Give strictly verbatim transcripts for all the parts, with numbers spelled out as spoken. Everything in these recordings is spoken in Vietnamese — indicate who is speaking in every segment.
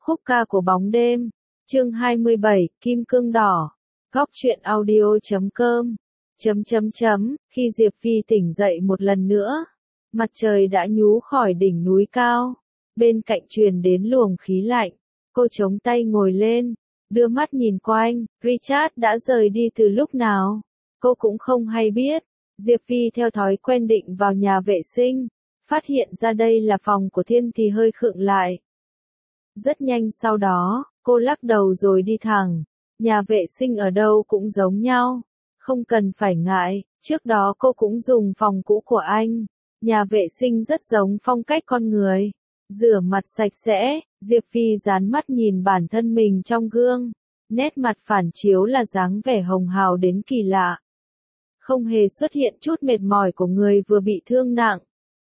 Speaker 1: Khúc ca của bóng đêm. Chương hai mươi bảy, Kim cương đỏ. Góc truyện audio chấm com. Chấm chấm chấm, khi Diệp Phi tỉnh dậy một lần nữa, mặt trời đã nhú khỏi đỉnh núi cao, bên cạnh truyền đến luồng khí lạnh. Cô chống tay ngồi lên, đưa mắt nhìn quanh, Richard đã rời đi từ lúc nào? Cô cũng không hay biết. Diệp Phi theo thói quen định vào nhà vệ sinh, phát hiện ra đây là phòng của Thiên thì hơi khựng lại. Rất nhanh sau đó, cô lắc đầu rồi đi thẳng. Nhà vệ sinh ở đâu cũng giống nhau. Không cần phải ngại, trước đó cô cũng dùng phòng cũ của anh. Nhà vệ sinh rất giống phong cách con người. Rửa mặt sạch sẽ, Diệp Phi dán mắt nhìn bản thân mình trong gương. Nét mặt phản chiếu là dáng vẻ hồng hào đến kỳ lạ. Không hề xuất hiện chút mệt mỏi của người vừa bị thương nặng.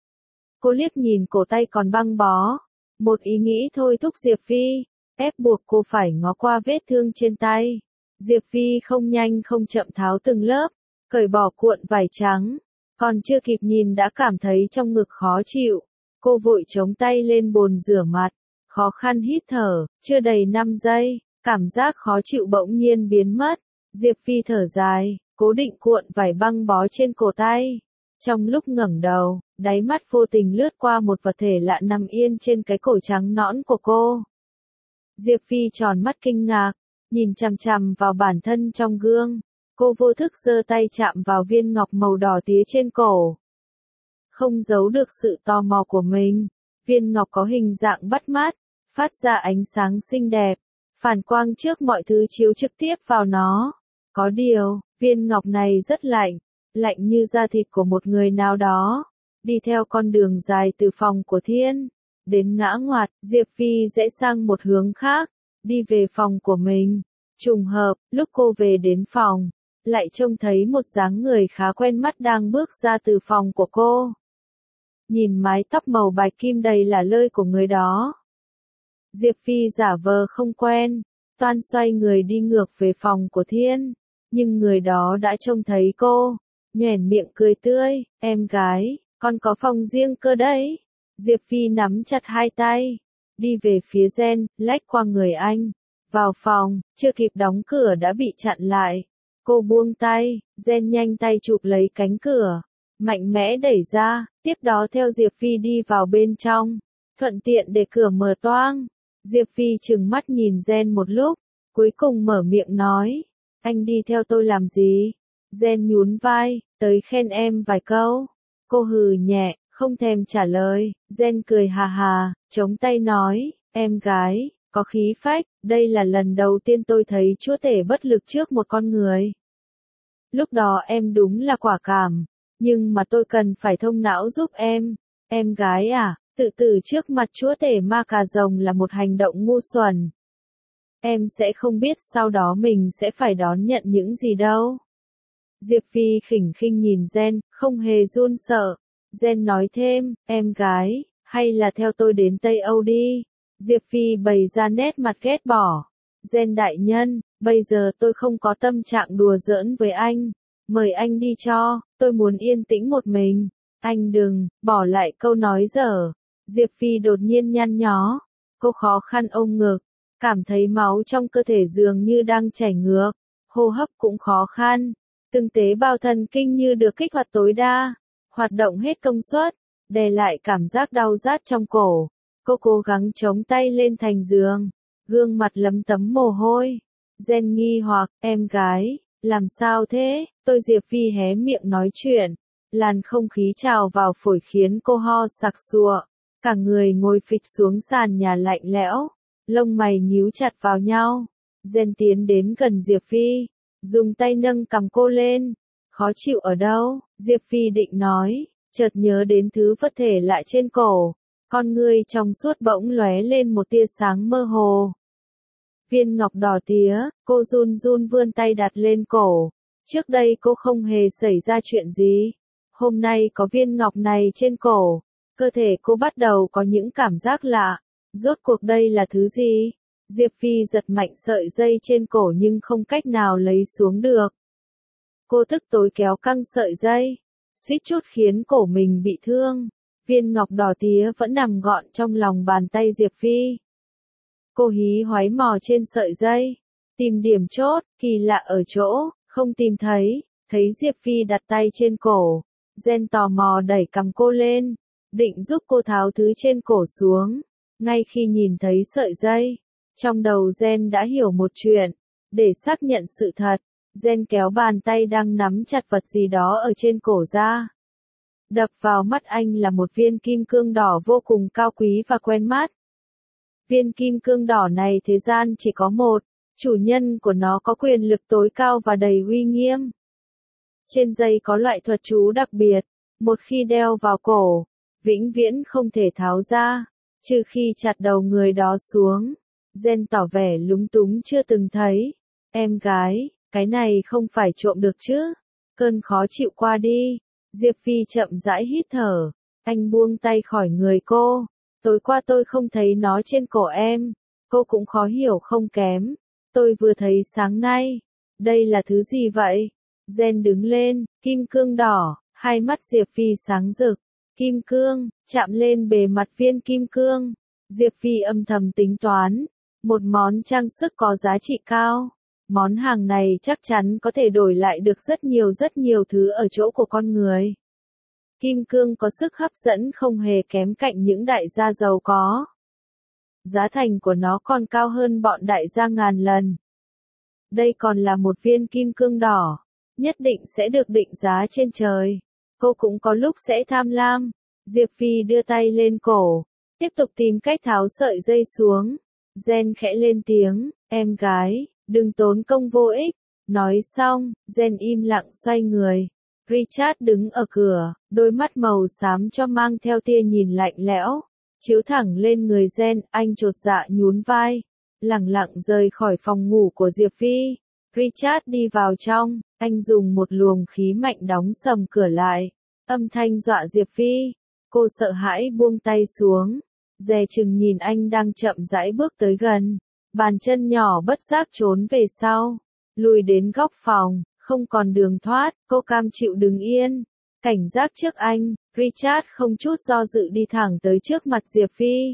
Speaker 1: Cô liếc nhìn cổ tay còn băng bó. Một ý nghĩ thôi thúc Diệp Phi, ép buộc cô phải ngó qua vết thương trên tay. Diệp Phi không nhanh không chậm tháo từng lớp, cởi bỏ cuộn vải trắng. Còn chưa kịp nhìn đã cảm thấy trong ngực khó chịu. Cô vội chống tay lên bồn rửa mặt, khó khăn hít thở, chưa đầy năm giây, cảm giác khó chịu bỗng nhiên biến mất. Diệp Phi thở dài, cố định cuộn vải băng bó trên cổ tay. Trong lúc ngẩng đầu, đáy mắt vô tình lướt qua một vật thể lạ nằm yên trên cái cổ trắng nõn của cô. Diệp Phi tròn mắt kinh ngạc, nhìn chằm chằm vào bản thân trong gương. Cô vô thức giơ tay chạm vào viên ngọc màu đỏ tía trên cổ. Không giấu được sự tò mò của mình, viên ngọc có hình dạng bắt mắt, phát ra ánh sáng xinh đẹp, phản quang trước mọi thứ chiếu trực tiếp vào nó. Có điều, viên ngọc này rất lạnh, lạnh như da thịt của một người nào đó. Đi theo con đường dài từ phòng của Thiên đến ngã ngoặt, Diệp Phi rẽ sang một hướng khác, đi về phòng của mình. Trùng hợp, lúc cô về đến phòng, lại trông thấy một dáng người khá quen mắt đang bước ra từ phòng của cô. Nhìn mái tóc màu bạch kim đầy là lơi của người đó, Diệp Phi giả vờ không quen, toan xoay người đi ngược về phòng của Thiên, nhưng người đó đã trông thấy cô, nhoẻn miệng cười tươi, em gái, con có phòng riêng cơ đấy. Diệp Phi nắm chặt hai tay, đi về phía Gen, lách qua người anh, vào phòng, chưa kịp đóng cửa đã bị chặn lại. Cô buông tay, Gen nhanh tay chụp lấy cánh cửa, mạnh mẽ đẩy ra, tiếp đó theo Diệp Phi đi vào bên trong, thuận tiện để cửa mở toang. Diệp Phi trừng mắt nhìn Gen một lúc, cuối cùng mở miệng nói, anh đi theo tôi làm gì? Gen nhún vai, tới khen em vài câu. Cô hừ nhẹ, không thèm trả lời. Gen cười hà hà, chống tay nói, em gái, có khí phách, đây là lần đầu tiên tôi thấy chúa tể bất lực trước một con người. Lúc đó em đúng là quả cảm, nhưng mà tôi cần phải thông não giúp em. Em gái à, tự tử trước mặt chúa tể ma cà rồng là một hành động ngu xuẩn. Em sẽ không biết sau đó mình sẽ phải đón nhận những gì đâu. Diệp Phi khỉnh khinh nhìn Gen, không hề run sợ. Gen nói thêm, em gái, hay là theo tôi đến Tây Âu đi. Diệp Phi bày ra nét mặt ghét bỏ. Gen đại nhân, bây giờ tôi không có tâm trạng đùa giỡn với anh. Mời anh đi cho, tôi muốn yên tĩnh một mình. Anh đừng, bỏ lại câu nói dở. Diệp Phi đột nhiên nhăn nhó. Cô khó khăn ôm ngực, cảm thấy máu trong cơ thể dường như đang chảy ngược. Hô hấp cũng khó khăn. Từng tế bào thần kinh như được kích hoạt tối đa, hoạt động hết công suất, đè lại cảm giác đau rát trong cổ. Cô cố gắng chống tay lên thành giường, gương mặt lấm tấm mồ hôi. Gen nghi hoặc, em gái, làm sao thế? Tôi Diệp Phi hé miệng nói chuyện, làn không khí trào vào phổi khiến cô ho sặc sụa, cả người ngồi phịch xuống sàn nhà lạnh lẽo, lông mày nhíu chặt vào nhau. Gen tiến đến gần Diệp Phi, dùng tay nâng cằm cô lên. Khó chịu ở đâu? Diệp Phi định nói, chợt nhớ đến thứ vật thể lại trên cổ. Con ngươi trong suốt bỗng lóe lên một tia sáng mơ hồ. Viên ngọc đỏ tía, cô run run vươn tay đặt lên cổ. Trước đây cô không hề xảy ra chuyện gì. Hôm nay có viên ngọc này trên cổ, cơ thể cô bắt đầu có những cảm giác lạ. Rốt cuộc đây là thứ gì? Diệp Phi giật mạnh sợi dây trên cổ nhưng không cách nào lấy xuống được. Cô tức tối kéo căng sợi dây, suýt chút khiến cổ mình bị thương. Viên ngọc đỏ tía vẫn nằm gọn trong lòng bàn tay Diệp Phi. Cô hí hoáy mò trên sợi dây, tìm điểm chốt, kỳ lạ ở chỗ, không tìm thấy, thấy Diệp Phi đặt tay trên cổ. Gen tò mò đẩy cằm cô lên, định giúp cô tháo thứ trên cổ xuống. Ngay khi nhìn thấy sợi dây, trong đầu Gen đã hiểu một chuyện. Để xác nhận sự thật, Gen kéo bàn tay đang nắm chặt vật gì đó ở trên cổ ra. Đập vào mắt anh là một viên kim cương đỏ vô cùng cao quý và quen mắt. Viên kim cương đỏ này thế gian chỉ có một, chủ nhân của nó có quyền lực tối cao và đầy uy nghiêm. Trên dây có loại thuật chú đặc biệt, một khi đeo vào cổ, vĩnh viễn không thể tháo ra, trừ khi chặt đầu người đó xuống. Gen tỏ vẻ lúng túng chưa từng thấy. Em gái, cái này không phải trộm được chứ? Cơn khó chịu qua đi. Diệp Phi chậm rãi hít thở. Anh buông tay khỏi người cô. Tối qua tôi không thấy nó trên cổ em. Cô cũng khó hiểu không kém. Tôi vừa thấy sáng nay. Đây là thứ gì vậy? Gen đứng lên, kim cương đỏ, hai mắt Diệp Phi sáng rực. Kim cương, chạm lên bề mặt viên kim cương. Diệp Phi âm thầm tính toán. Một món trang sức có giá trị cao. Món hàng này chắc chắn có thể đổi lại được rất nhiều rất nhiều thứ ở chỗ của con người. Kim cương có sức hấp dẫn không hề kém cạnh những đại gia giàu có. Giá thành của nó còn cao hơn bọn đại gia ngàn lần. Đây còn là một viên kim cương đỏ. Nhất định sẽ được định giá trên trời. Cô cũng có lúc sẽ tham lam. Diệp Phi đưa tay lên cổ. Tiếp tục tìm cách tháo sợi dây xuống. Gen khẽ lên tiếng. Em gái, đừng tốn công vô ích. Nói xong, Gen im lặng xoay người. Richard đứng ở cửa, đôi mắt màu xám cho mang theo tia nhìn lạnh lẽo. Chiếu thẳng lên người Gen, anh chột dạ nhún vai. Lẳng lặng rời khỏi phòng ngủ của Diệp Phi. Richard đi vào trong, anh dùng một luồng khí mạnh đóng sầm cửa lại. Âm thanh dọa Diệp Phi. Cô sợ hãi buông tay xuống. Dè chừng nhìn anh đang chậm rãi bước tới gần. Bàn chân nhỏ bất giác trốn về sau. Lùi đến góc phòng, không còn đường thoát, cô cam chịu đứng yên. Cảnh giác trước anh, Richard không chút do dự đi thẳng tới trước mặt Diệp Phi.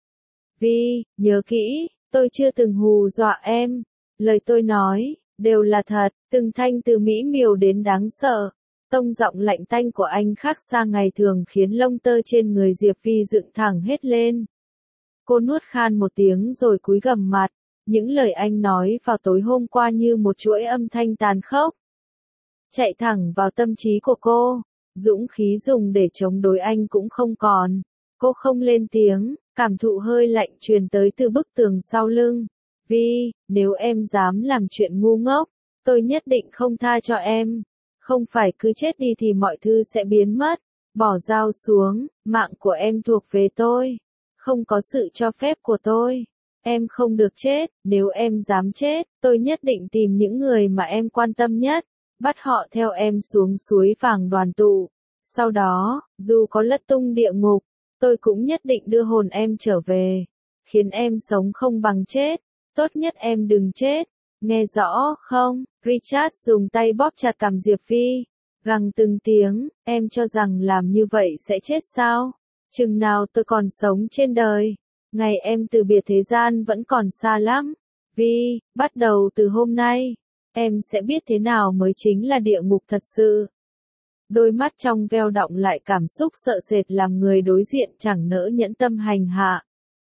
Speaker 1: Vi, nhớ kỹ, tôi chưa từng hù dọa em. Lời tôi nói, đều là thật, từng thanh từ mỹ miều đến đáng sợ. Tông giọng lạnh tanh của anh khác xa ngày thường khiến lông tơ trên người Diệp Phi dựng thẳng hết lên. Cô nuốt khan một tiếng rồi cúi gằm mặt. Những lời anh nói vào tối hôm qua như một chuỗi âm thanh tàn khốc. Chạy thẳng vào tâm trí của cô. Dũng khí dùng để chống đối anh cũng không còn. Cô không lên tiếng, cảm thụ hơi lạnh truyền tới từ bức tường sau lưng. Vi, nếu em dám làm chuyện ngu ngốc, tôi nhất định không tha cho em. Không phải cứ chết đi thì mọi thứ sẽ biến mất. Bỏ dao xuống, mạng của em thuộc về tôi. Không có sự cho phép của tôi. Em không được chết, nếu em dám chết, tôi nhất định tìm những người mà em quan tâm nhất. Bắt họ theo em xuống suối vàng đoàn tụ. Sau đó, dù có lật tung địa ngục, tôi cũng nhất định đưa hồn em trở về. Khiến em sống không bằng chết. Tốt nhất em đừng chết. Nghe rõ không? Richard dùng tay bóp chặt cằm Diệp Phi. Gằn từng tiếng, em cho rằng làm như vậy sẽ chết sao? Chừng nào tôi còn sống trên đời? Ngày em từ biệt thế gian vẫn còn xa lắm. Vi, bắt đầu từ hôm nay, em sẽ biết thế nào mới chính là địa ngục thật sự. Đôi mắt trong veo đọng lại cảm xúc sợ sệt làm người đối diện chẳng nỡ nhẫn tâm hành hạ.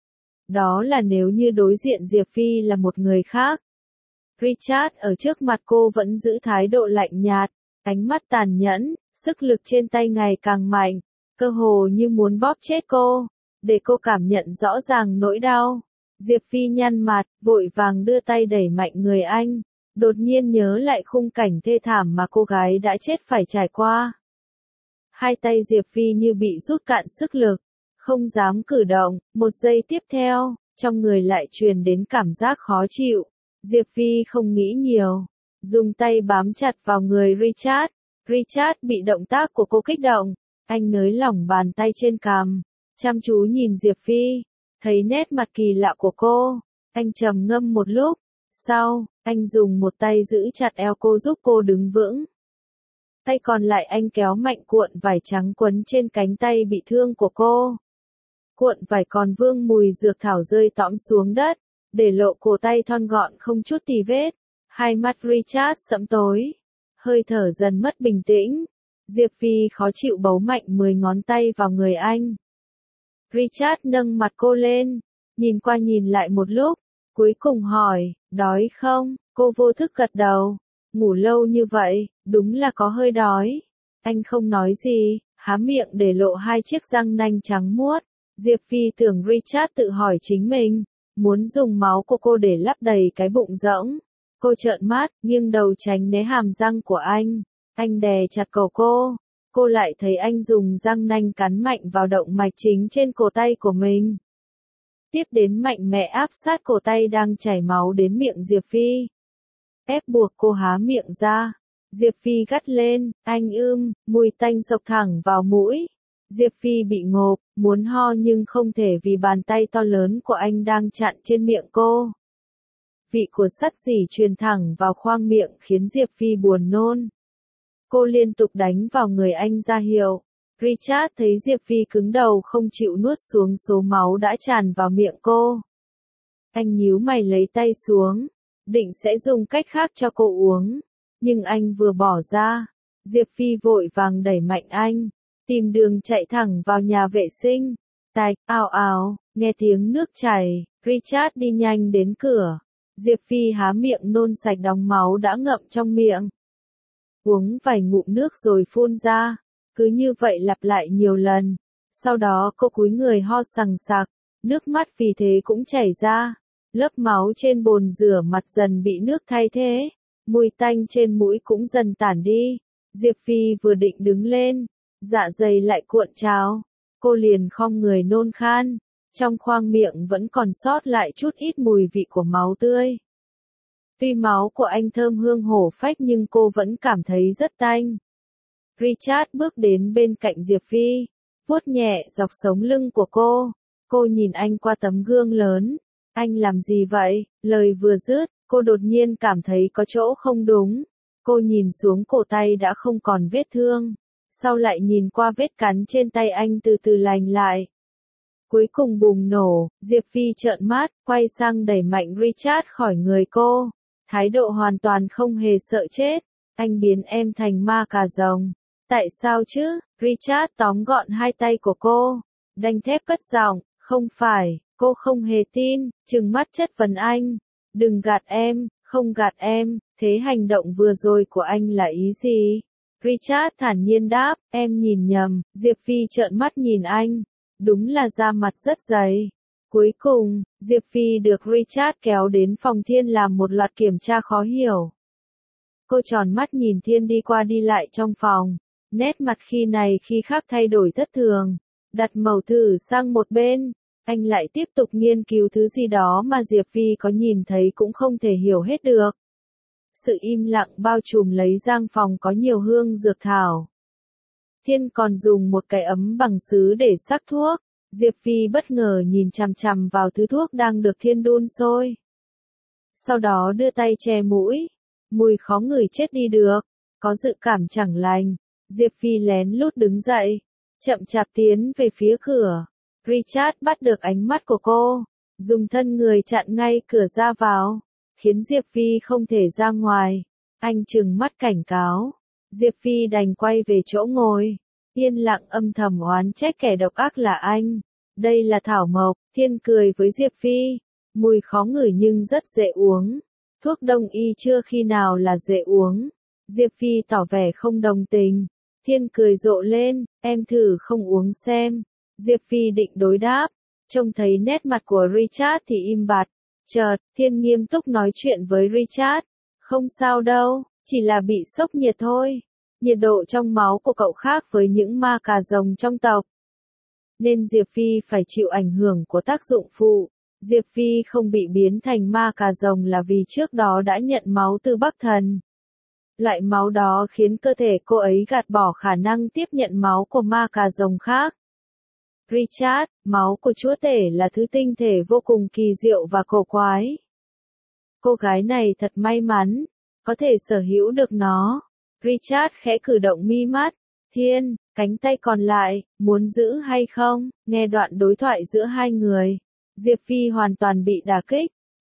Speaker 1: Đó là nếu như đối diện Diệp Phi là một người khác. Richard ở trước mặt cô vẫn giữ thái độ lạnh nhạt, ánh mắt tàn nhẫn, sức lực trên tay ngày càng mạnh, cơ hồ như muốn bóp chết cô, để cô cảm nhận rõ ràng nỗi đau. Diệp Phi nhăn mặt, vội vàng đưa tay đẩy mạnh người anh, đột nhiên nhớ lại khung cảnh thê thảm mà cô gái đã chết phải trải qua. Hai tay Diệp Phi như bị rút cạn sức lực, không dám cử động, một giây tiếp theo, trong người lại truyền đến cảm giác khó chịu. Diệp Phi không nghĩ nhiều, dùng tay bám chặt vào người Richard. Richard bị động tác của cô kích động, anh nới lỏng bàn tay trên cằm, chăm chú nhìn Diệp Phi, thấy nét mặt kỳ lạ của cô, anh trầm ngâm một lúc, sau, anh dùng một tay giữ chặt eo cô giúp cô đứng vững. Tay còn lại anh kéo mạnh cuộn vải trắng quấn trên cánh tay bị thương của cô. Cuộn vải còn vương mùi dược thảo rơi tõm xuống đất, để lộ cổ tay thon gọn không chút tì vết. Hai mắt Richard sẫm tối, hơi thở dần mất bình tĩnh. Diệp Phi khó chịu bấu mạnh mười ngón tay vào người anh. Richard nâng mặt cô lên, nhìn qua nhìn lại một lúc, cuối cùng hỏi, đói không? Cô vô thức gật đầu, ngủ lâu như vậy, đúng là có hơi đói. Anh không nói gì, há miệng để lộ hai chiếc răng nanh trắng muốt. Diệp Phi tưởng Richard tự hỏi chính mình, muốn dùng máu của cô để lấp đầy cái bụng rỗng. Cô trợn mắt, nghiêng đầu tránh né hàm răng của anh. Anh đè chặt cổ cô. Cô lại thấy anh dùng răng nanh cắn mạnh vào động mạch chính trên cổ tay của mình. Tiếp đến mạnh mẽ áp sát cổ tay đang chảy máu đến miệng Diệp Phi. Ép buộc cô há miệng ra. Diệp Phi gắt lên, anh ưm, mùi tanh xộc thẳng vào mũi. Diệp Phi bị ngộp, muốn ho nhưng không thể vì bàn tay to lớn của anh đang chặn trên miệng cô. Vị của sắt rỉ truyền thẳng vào khoang miệng khiến Diệp Phi buồn nôn. Cô liên tục đánh vào người anh ra hiệu. Richard thấy Diệp Phi cứng đầu không chịu nuốt xuống số máu đã tràn vào miệng cô. Anh nhíu mày lấy tay xuống, định sẽ dùng cách khác cho cô uống. Nhưng anh vừa bỏ ra, Diệp Phi vội vàng đẩy mạnh anh, tìm đường chạy thẳng vào nhà vệ sinh. Tạch, ào ào, nghe tiếng nước chảy, Richard đi nhanh đến cửa. Diệp Phi há miệng nôn sạch đống máu đã ngậm trong miệng. Uống vài ngụm nước rồi phun ra, cứ như vậy lặp lại nhiều lần. Sau đó cô cúi người ho sằng sặc, nước mắt vì thế cũng chảy ra. Lớp máu trên bồn rửa mặt dần bị nước thay thế, mùi tanh trên mũi cũng dần tản đi. Diệp Phi vừa định đứng lên, dạ dày lại cuộn trào, cô liền khom người nôn khan, trong khoang miệng vẫn còn sót lại chút ít mùi vị của máu tươi. Tuy máu của anh thơm hương hổ phách nhưng cô vẫn cảm thấy rất tanh. Richard bước đến bên cạnh Diệp Phi, vuốt nhẹ dọc sống lưng của cô. Cô nhìn anh qua tấm gương lớn. Anh làm gì vậy? Lời vừa dứt, cô đột nhiên cảm thấy có chỗ không đúng. Cô nhìn xuống cổ tay đã không còn vết thương. Sau lại nhìn qua vết cắn trên tay anh từ từ lành lại. Cuối cùng bùng nổ, Diệp Phi trợn mắt, quay sang đẩy mạnh Richard khỏi người cô. Thái độ hoàn toàn không hề sợ chết. Anh biến em thành ma cà rồng. Tại sao chứ? Richard tóm gọn hai tay của cô. Đanh thép cất giọng, không phải, cô không hề tin, trừng mắt chất vấn anh. Đừng gạt em, không gạt em, thế hành động vừa rồi của anh là ý gì? Richard thản nhiên đáp, em nhìn nhầm. Diệp Phi trợn mắt nhìn anh. Đúng là da mặt rất dày. Cuối cùng, Diệp Phi được Richard kéo đến phòng Thiên làm một loạt kiểm tra khó hiểu. Cô tròn mắt nhìn Thiên đi qua đi lại trong phòng. Nét mặt khi này khi khác thay đổi thất thường. Đặt mẩu thử sang một bên. Anh lại tiếp tục nghiên cứu thứ gì đó mà Diệp Phi có nhìn thấy cũng không thể hiểu hết được. Sự im lặng bao trùm lấy gian phòng có nhiều hương dược thảo. Thiên còn dùng một cái ấm bằng sứ để sắc thuốc. Diệp Phi bất ngờ nhìn chằm chằm vào thứ thuốc đang được Thiên đun sôi. Sau đó đưa tay che mũi. Mùi khó ngửi chết đi được. Có dự cảm chẳng lành. Diệp Phi lén lút đứng dậy. Chậm chạp tiến về phía cửa. Richard bắt được ánh mắt của cô. Dùng thân người chặn ngay cửa ra vào. Khiến Diệp Phi không thể ra ngoài. Anh trừng mắt cảnh cáo. Diệp Phi đành quay về chỗ ngồi. Yên lặng âm thầm oán trách kẻ độc ác là anh. Đây là thảo mộc. Thiên cười với Diệp Phi. Mùi khó ngửi nhưng rất dễ uống. Thuốc đông y chưa khi nào là dễ uống. Diệp Phi tỏ vẻ không đồng tình. Thiên cười rộ lên, em thử không uống xem. Diệp Phi định đối đáp. Trông thấy nét mặt của Richard thì im bặt. Chợt, Thiên nghiêm túc nói chuyện với Richard. Không sao đâu, chỉ là bị sốc nhiệt thôi. Nhiệt độ trong máu của cậu khác với những ma cà rồng trong tộc. Nên Diệp Phi phải chịu ảnh hưởng của tác dụng phụ. Diệp Phi không bị biến thành ma cà rồng là vì trước đó đã nhận máu từ Bắc Thần. Loại máu đó khiến cơ thể cô ấy gạt bỏ khả năng tiếp nhận máu của ma cà rồng khác. Richard, máu của chúa tể là thứ tinh thể vô cùng kỳ diệu và cổ quái. Cô gái này thật may mắn, có thể sở hữu được nó. Richard khẽ cử động mi mắt. Thiên, cánh tay còn lại, muốn giữ hay không? Nghe đoạn đối thoại giữa hai người. Diệp Phi hoàn toàn bị đả kích.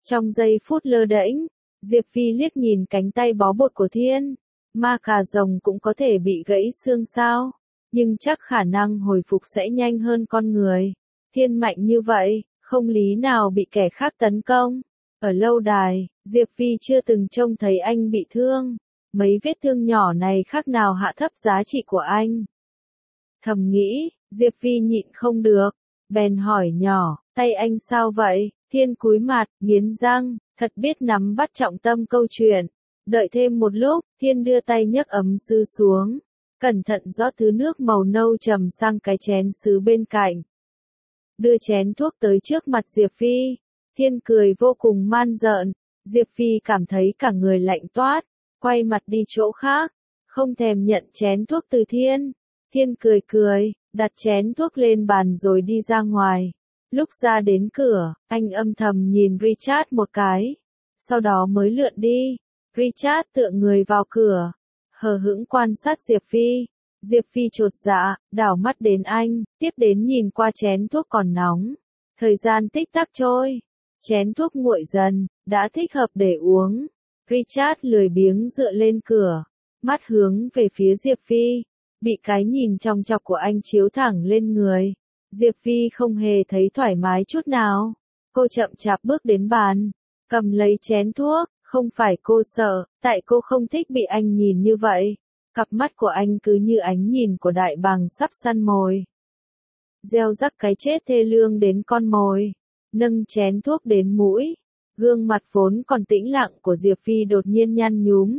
Speaker 1: Trong giây phút lơ đễnh, Diệp Phi liếc nhìn cánh tay bó bột của Thiên. Ma cà rồng cũng có thể bị gãy xương sao? Nhưng chắc khả năng hồi phục sẽ nhanh hơn con người. Thiên mạnh như vậy, không lý nào bị kẻ khác tấn công. Ở lâu đài, Diệp Phi chưa từng trông thấy anh bị thương. Mấy vết thương nhỏ này khác nào hạ thấp giá trị của anh. Thầm nghĩ, Diệp Phi nhịn không được. Bèn hỏi nhỏ, tay anh sao vậy? Thiên cúi mặt, nghiến răng, thật biết nắm bắt trọng tâm câu chuyện. Đợi thêm một lúc, Thiên đưa tay nhấc ấm sứ xuống. Cẩn thận rót thứ nước màu nâu trầm sang cái chén sứ bên cạnh. Đưa chén thuốc tới trước mặt Diệp Phi. Thiên cười vô cùng man rợn. Diệp Phi cảm thấy cả người lạnh toát. Quay mặt đi chỗ khác. Không thèm nhận chén thuốc từ Thiên. Thiên cười cười, đặt chén thuốc lên bàn rồi đi ra ngoài. Lúc ra đến cửa, anh âm thầm nhìn Richard một cái. Sau đó mới lượn đi. Richard tựa người vào cửa. Hờ hững quan sát Diệp Phi. Diệp Phi chột dạ, đảo mắt đến anh, tiếp đến nhìn qua chén thuốc còn nóng. Thời gian tích tắc trôi. Chén thuốc nguội dần, đã thích hợp để uống. Richard lười biếng dựa lên cửa. Mắt hướng về phía Diệp Phi. Bị cái nhìn trong chọc của anh chiếu thẳng lên người. Diệp Phi không hề thấy thoải mái chút nào. Cô chậm chạp bước đến bàn. Cầm lấy chén thuốc. Không phải cô sợ, tại cô không thích bị anh nhìn như vậy. Cặp mắt của anh cứ như ánh nhìn của đại bàng sắp săn mồi. Gieo rắc cái chết thê lương đến con mồi. Nâng chén thuốc đến mũi. Gương mặt vốn còn tĩnh lặng của Diệp Phi đột nhiên nhăn nhúm.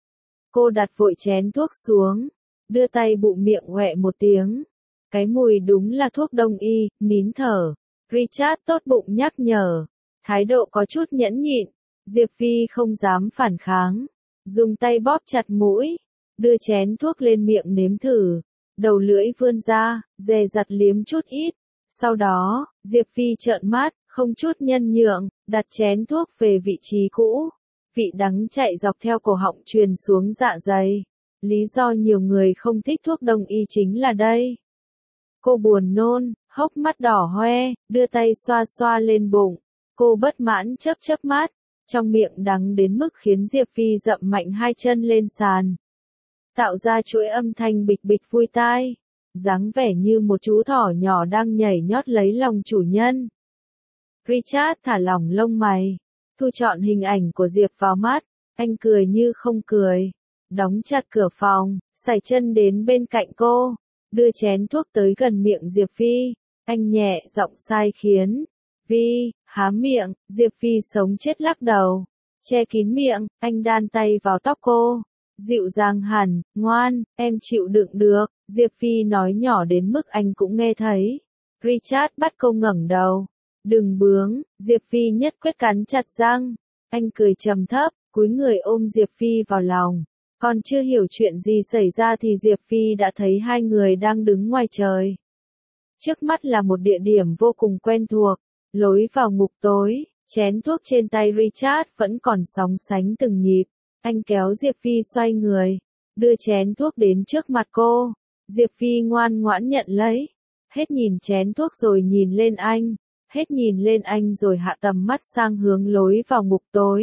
Speaker 1: Cô đặt vội chén thuốc xuống. Đưa tay bụng miệng hoẹ một tiếng. Cái mùi đúng là thuốc đông y, nín thở. Richard tốt bụng nhắc nhở. Thái độ có chút nhẫn nhịn. Diệp Phi không dám phản kháng. Dùng tay bóp chặt mũi. Đưa chén thuốc lên miệng nếm thử. Đầu lưỡi vươn ra, dè dặt liếm chút ít. Sau đó, Diệp Phi trợn mắt, không chút nhân nhượng, đặt chén thuốc về vị trí cũ. Vị đắng chạy dọc theo cổ họng truyền xuống dạ dày. Lý do nhiều người không thích thuốc đông y chính là đây. Cô buồn nôn, hốc mắt đỏ hoe, đưa tay xoa xoa lên bụng. Cô bất mãn chớp chớp mắt. Trong miệng đắng đến mức khiến Diệp Phi dậm mạnh hai chân lên sàn. Tạo ra chuỗi âm thanh bịch bịch vui tai. Dáng vẻ như một chú thỏ nhỏ đang nhảy nhót lấy lòng chủ nhân. Richard thả lỏng lông mày. Thu chọn hình ảnh của Diệp vào mắt. Anh cười như không cười. Đóng chặt cửa phòng, sải chân đến bên cạnh cô. Đưa chén thuốc tới gần miệng Diệp Phi. Anh nhẹ giọng sai khiến. Vi, há miệng, Diệp Phi sống chết lắc đầu. Che kín miệng, anh đan tay vào tóc cô. Dịu dàng hẳn, ngoan, em chịu đựng được. Diệp Phi nói nhỏ đến mức anh cũng nghe thấy. Richard bắt cô ngẩng đầu. Đừng bướng, Diệp Phi nhất quyết cắn chặt răng. Anh cười trầm thấp, cúi người ôm Diệp Phi vào lòng. Còn chưa hiểu chuyện gì xảy ra thì Diệp Phi đã thấy hai người đang đứng ngoài trời. Trước mắt là một địa điểm vô cùng quen thuộc. Lối vào ngục tối, chén thuốc trên tay Richard vẫn còn sóng sánh từng nhịp. Anh kéo Diệp Phi xoay người, đưa chén thuốc đến trước mặt cô. Diệp Phi ngoan ngoãn nhận lấy. Hết nhìn chén thuốc rồi nhìn lên anh. Hết nhìn lên anh rồi hạ tầm mắt sang hướng lối vào ngục tối.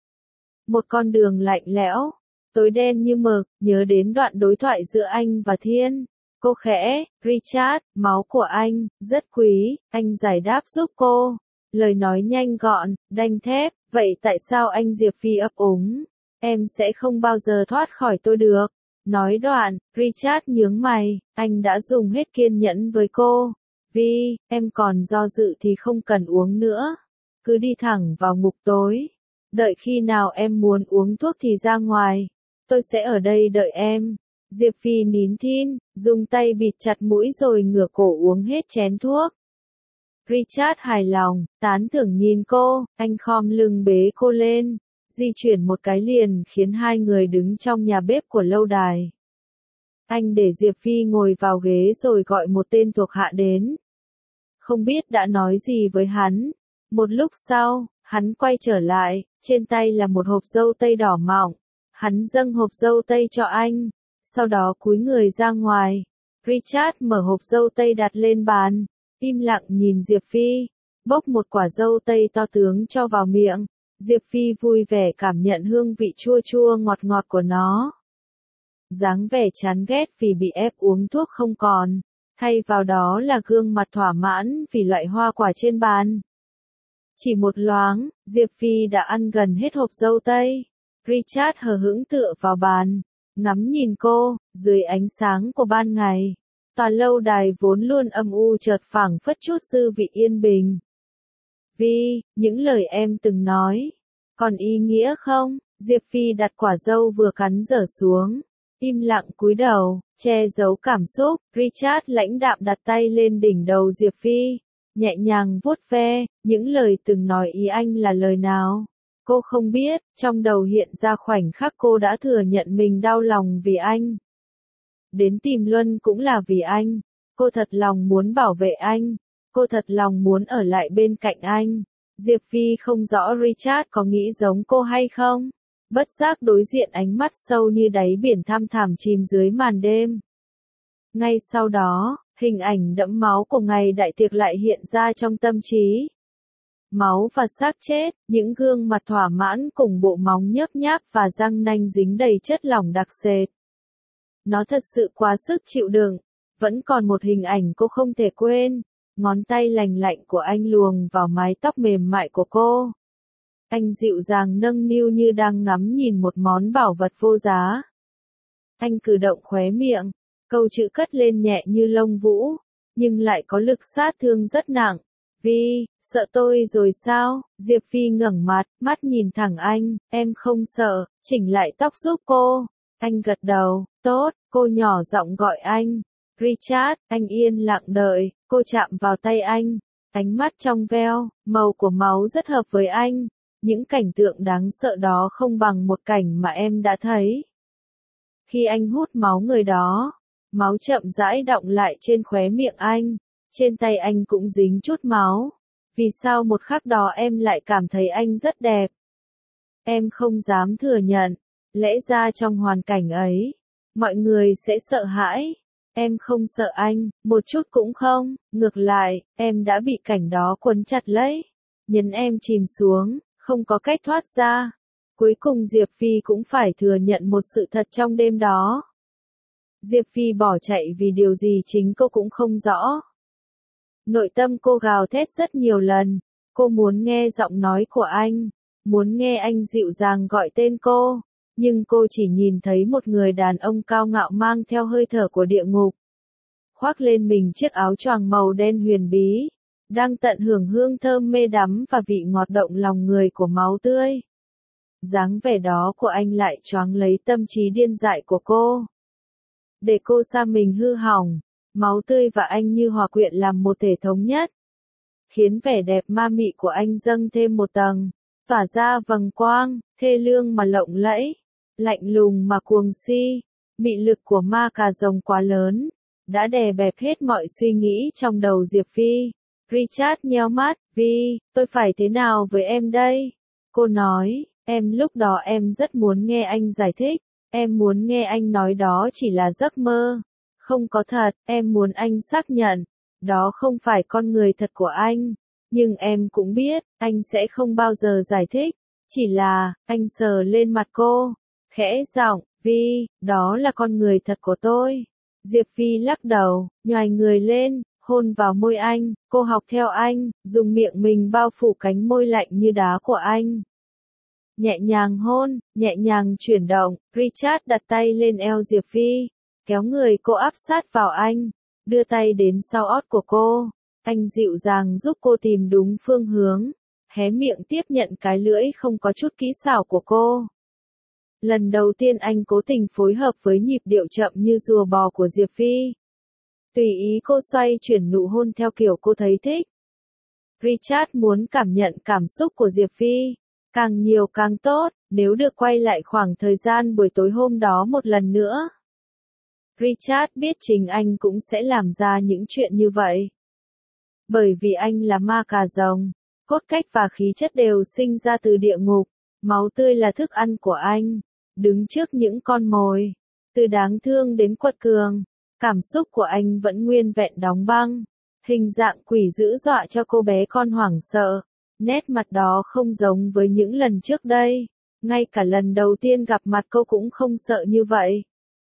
Speaker 1: Một con đường lạnh lẽo, tối đen như mực, nhớ đến đoạn đối thoại giữa anh và Thiên. Cô khẽ, Richard, máu của anh, rất quý, anh giải đáp giúp cô. Lời nói nhanh gọn, đanh thép, vậy tại sao anh Diệp Phi ấp úng? Em sẽ không bao giờ thoát khỏi tôi được. Nói đoạn, Richard nhướng mày, anh đã dùng hết kiên nhẫn với cô. Vi, em còn do dự thì không cần uống nữa. Cứ đi thẳng vào ngục tối. Đợi khi nào em muốn uống thuốc thì ra ngoài. Tôi sẽ ở đây đợi em. Diệp Phi nín thinh, dùng tay bịt chặt mũi rồi ngửa cổ uống hết chén thuốc. Richard hài lòng, tán thưởng nhìn cô, anh khom lưng bế cô lên. Di chuyển một cái liền khiến hai người đứng trong nhà bếp của lâu đài. Anh để Diệp Phi ngồi vào ghế rồi gọi một tên thuộc hạ đến. Không biết đã nói gì với hắn. Một lúc sau, hắn quay trở lại, trên tay là một hộp dâu tây đỏ mọng. Hắn dâng hộp dâu tây cho anh, sau đó cúi người ra ngoài. Richard mở hộp dâu tây đặt lên bàn, im lặng nhìn Diệp Phi. bốc một quả dâu tây to tướng cho vào miệng. Diệp Phi vui vẻ cảm nhận hương vị chua chua ngọt ngọt của nó. Dáng vẻ chán ghét vì bị ép uống thuốc không còn, thay vào đó là gương mặt thỏa mãn vì loại hoa quả trên bàn. Chỉ một loáng, Diệp Phi đã ăn gần hết hộp dâu tây. Richard hờ hững tựa vào bàn, ngắm nhìn cô, dưới ánh sáng của ban ngày. Tòa lâu đài vốn luôn âm u chợt phảng phất chút dư vị yên bình. Vi, những lời em từng nói, còn ý nghĩa không? Diệp Phi đặt quả dâu vừa cắn dở xuống, im lặng cúi đầu, che giấu cảm xúc. Richard lãnh đạm đặt tay lên đỉnh đầu Diệp Phi, nhẹ nhàng vuốt ve. Những lời từng nói ý anh là lời nào? Cô không biết, trong đầu hiện ra khoảnh khắc cô đã thừa nhận mình đau lòng vì anh. Đến tìm Luân cũng là vì anh. Cô thật lòng muốn bảo vệ anh. Cô thật lòng muốn ở lại bên cạnh anh. Diệp Phi không rõ Richard có nghĩ giống cô hay không. Bất giác đối diện ánh mắt sâu như đáy biển thăm thẳm chìm dưới màn đêm. Ngay sau đó, hình ảnh đẫm máu của ngày đại tiệc lại hiện ra trong tâm trí. Máu và xác chết, những gương mặt thỏa mãn cùng bộ móng nhớp nháp và răng nanh dính đầy chất lỏng đặc sệt. Nó thật sự quá sức chịu đựng. Vẫn còn một hình ảnh cô không thể quên. Ngón tay lành lạnh của anh luồn vào mái tóc mềm mại của cô. Anh dịu dàng nâng niu như đang ngắm nhìn một món bảo vật vô giá. Anh cử động khóe miệng, câu chữ cất lên nhẹ như lông vũ, nhưng lại có lực sát thương rất nặng. Vi, sợ tôi rồi sao? Diệp Phi ngẩng mặt, mắt nhìn thẳng anh, em không sợ, chỉnh lại tóc giúp cô. Anh gật đầu, tốt, cô nhỏ giọng gọi anh. Richard, anh yên lặng đợi, cô chạm vào tay anh, ánh mắt trong veo, màu của máu rất hợp với anh. Những cảnh tượng đáng sợ đó không bằng một cảnh mà em đã thấy. Khi anh hút máu người đó, máu chậm rãi đọng lại trên khóe miệng anh, trên tay anh cũng dính chút máu. Vì sao một khắc đó em lại cảm thấy anh rất đẹp? Em không dám thừa nhận, lẽ ra trong hoàn cảnh ấy, mọi người sẽ sợ hãi. Em không sợ anh, một chút cũng không, ngược lại, em đã bị cảnh đó quấn chặt lấy, nhấn em chìm xuống, không có cách thoát ra. Cuối cùng Diệp Phi cũng phải thừa nhận một sự thật trong đêm đó. Diệp Phi bỏ chạy vì điều gì chính cô cũng không rõ. Nội tâm cô gào thét rất nhiều lần, cô muốn nghe giọng nói của anh, muốn nghe anh dịu dàng gọi tên cô. Nhưng cô chỉ nhìn thấy một người đàn ông cao ngạo mang theo hơi thở của địa ngục. Khoác lên mình chiếc áo choàng màu đen huyền bí, đang tận hưởng hương thơm mê đắm và vị ngọt động lòng người của máu tươi. Dáng vẻ đó của anh lại choáng lấy tâm trí điên dại của cô. Để cô xa mình hư hỏng, máu tươi và anh như hòa quyện làm một thể thống nhất. Khiến vẻ đẹp ma mị của anh dâng thêm một tầng, tỏa ra vầng quang, thê lương mà lộng lẫy. Lạnh lùng mà cuồng si, mị lực của ma cà rồng quá lớn, đã đè bẹp hết mọi suy nghĩ trong đầu Diệp Phi. Richard nheo mắt, Vi, tôi phải thế nào với em đây? Cô nói, em lúc đó em rất muốn nghe anh giải thích, em muốn nghe anh nói đó chỉ là giấc mơ, không có thật, em muốn anh xác nhận, đó không phải con người thật của anh, nhưng em cũng biết, anh sẽ không bao giờ giải thích, chỉ là, anh sờ lên mặt cô. Khẽ giọng, Vi, đó là con người thật của tôi. Diệp Phi lắc đầu, nhoài người lên, hôn vào môi anh, cô học theo anh, dùng miệng mình bao phủ cánh môi lạnh như đá của anh. Nhẹ nhàng hôn, nhẹ nhàng chuyển động, Richard đặt tay lên eo Diệp Phi, kéo người cô áp sát vào anh, đưa tay đến sau ót của cô. Anh dịu dàng giúp cô tìm đúng phương hướng, hé miệng tiếp nhận cái lưỡi không có chút kỹ xảo của cô. Lần đầu tiên anh cố tình phối hợp với nhịp điệu chậm như rùa bò của Diệp Phi. Tùy ý cô xoay chuyển nụ hôn theo kiểu cô thấy thích. Richard muốn cảm nhận cảm xúc của Diệp Phi. Càng nhiều càng tốt, nếu được quay lại khoảng thời gian buổi tối hôm đó một lần nữa. Richard biết chính anh cũng sẽ làm ra những chuyện như vậy. Bởi vì anh là ma cà rồng, cốt cách và khí chất đều sinh ra từ địa ngục, máu tươi là thức ăn của anh. Đứng trước những con mồi, từ đáng thương đến quật cường, cảm xúc của anh vẫn nguyên vẹn đóng băng. Hình dạng quỷ dữ dọa cho cô bé con hoảng sợ. Nét mặt đó không giống với những lần trước đây. Ngay cả lần đầu tiên gặp mặt cô cũng không sợ như vậy.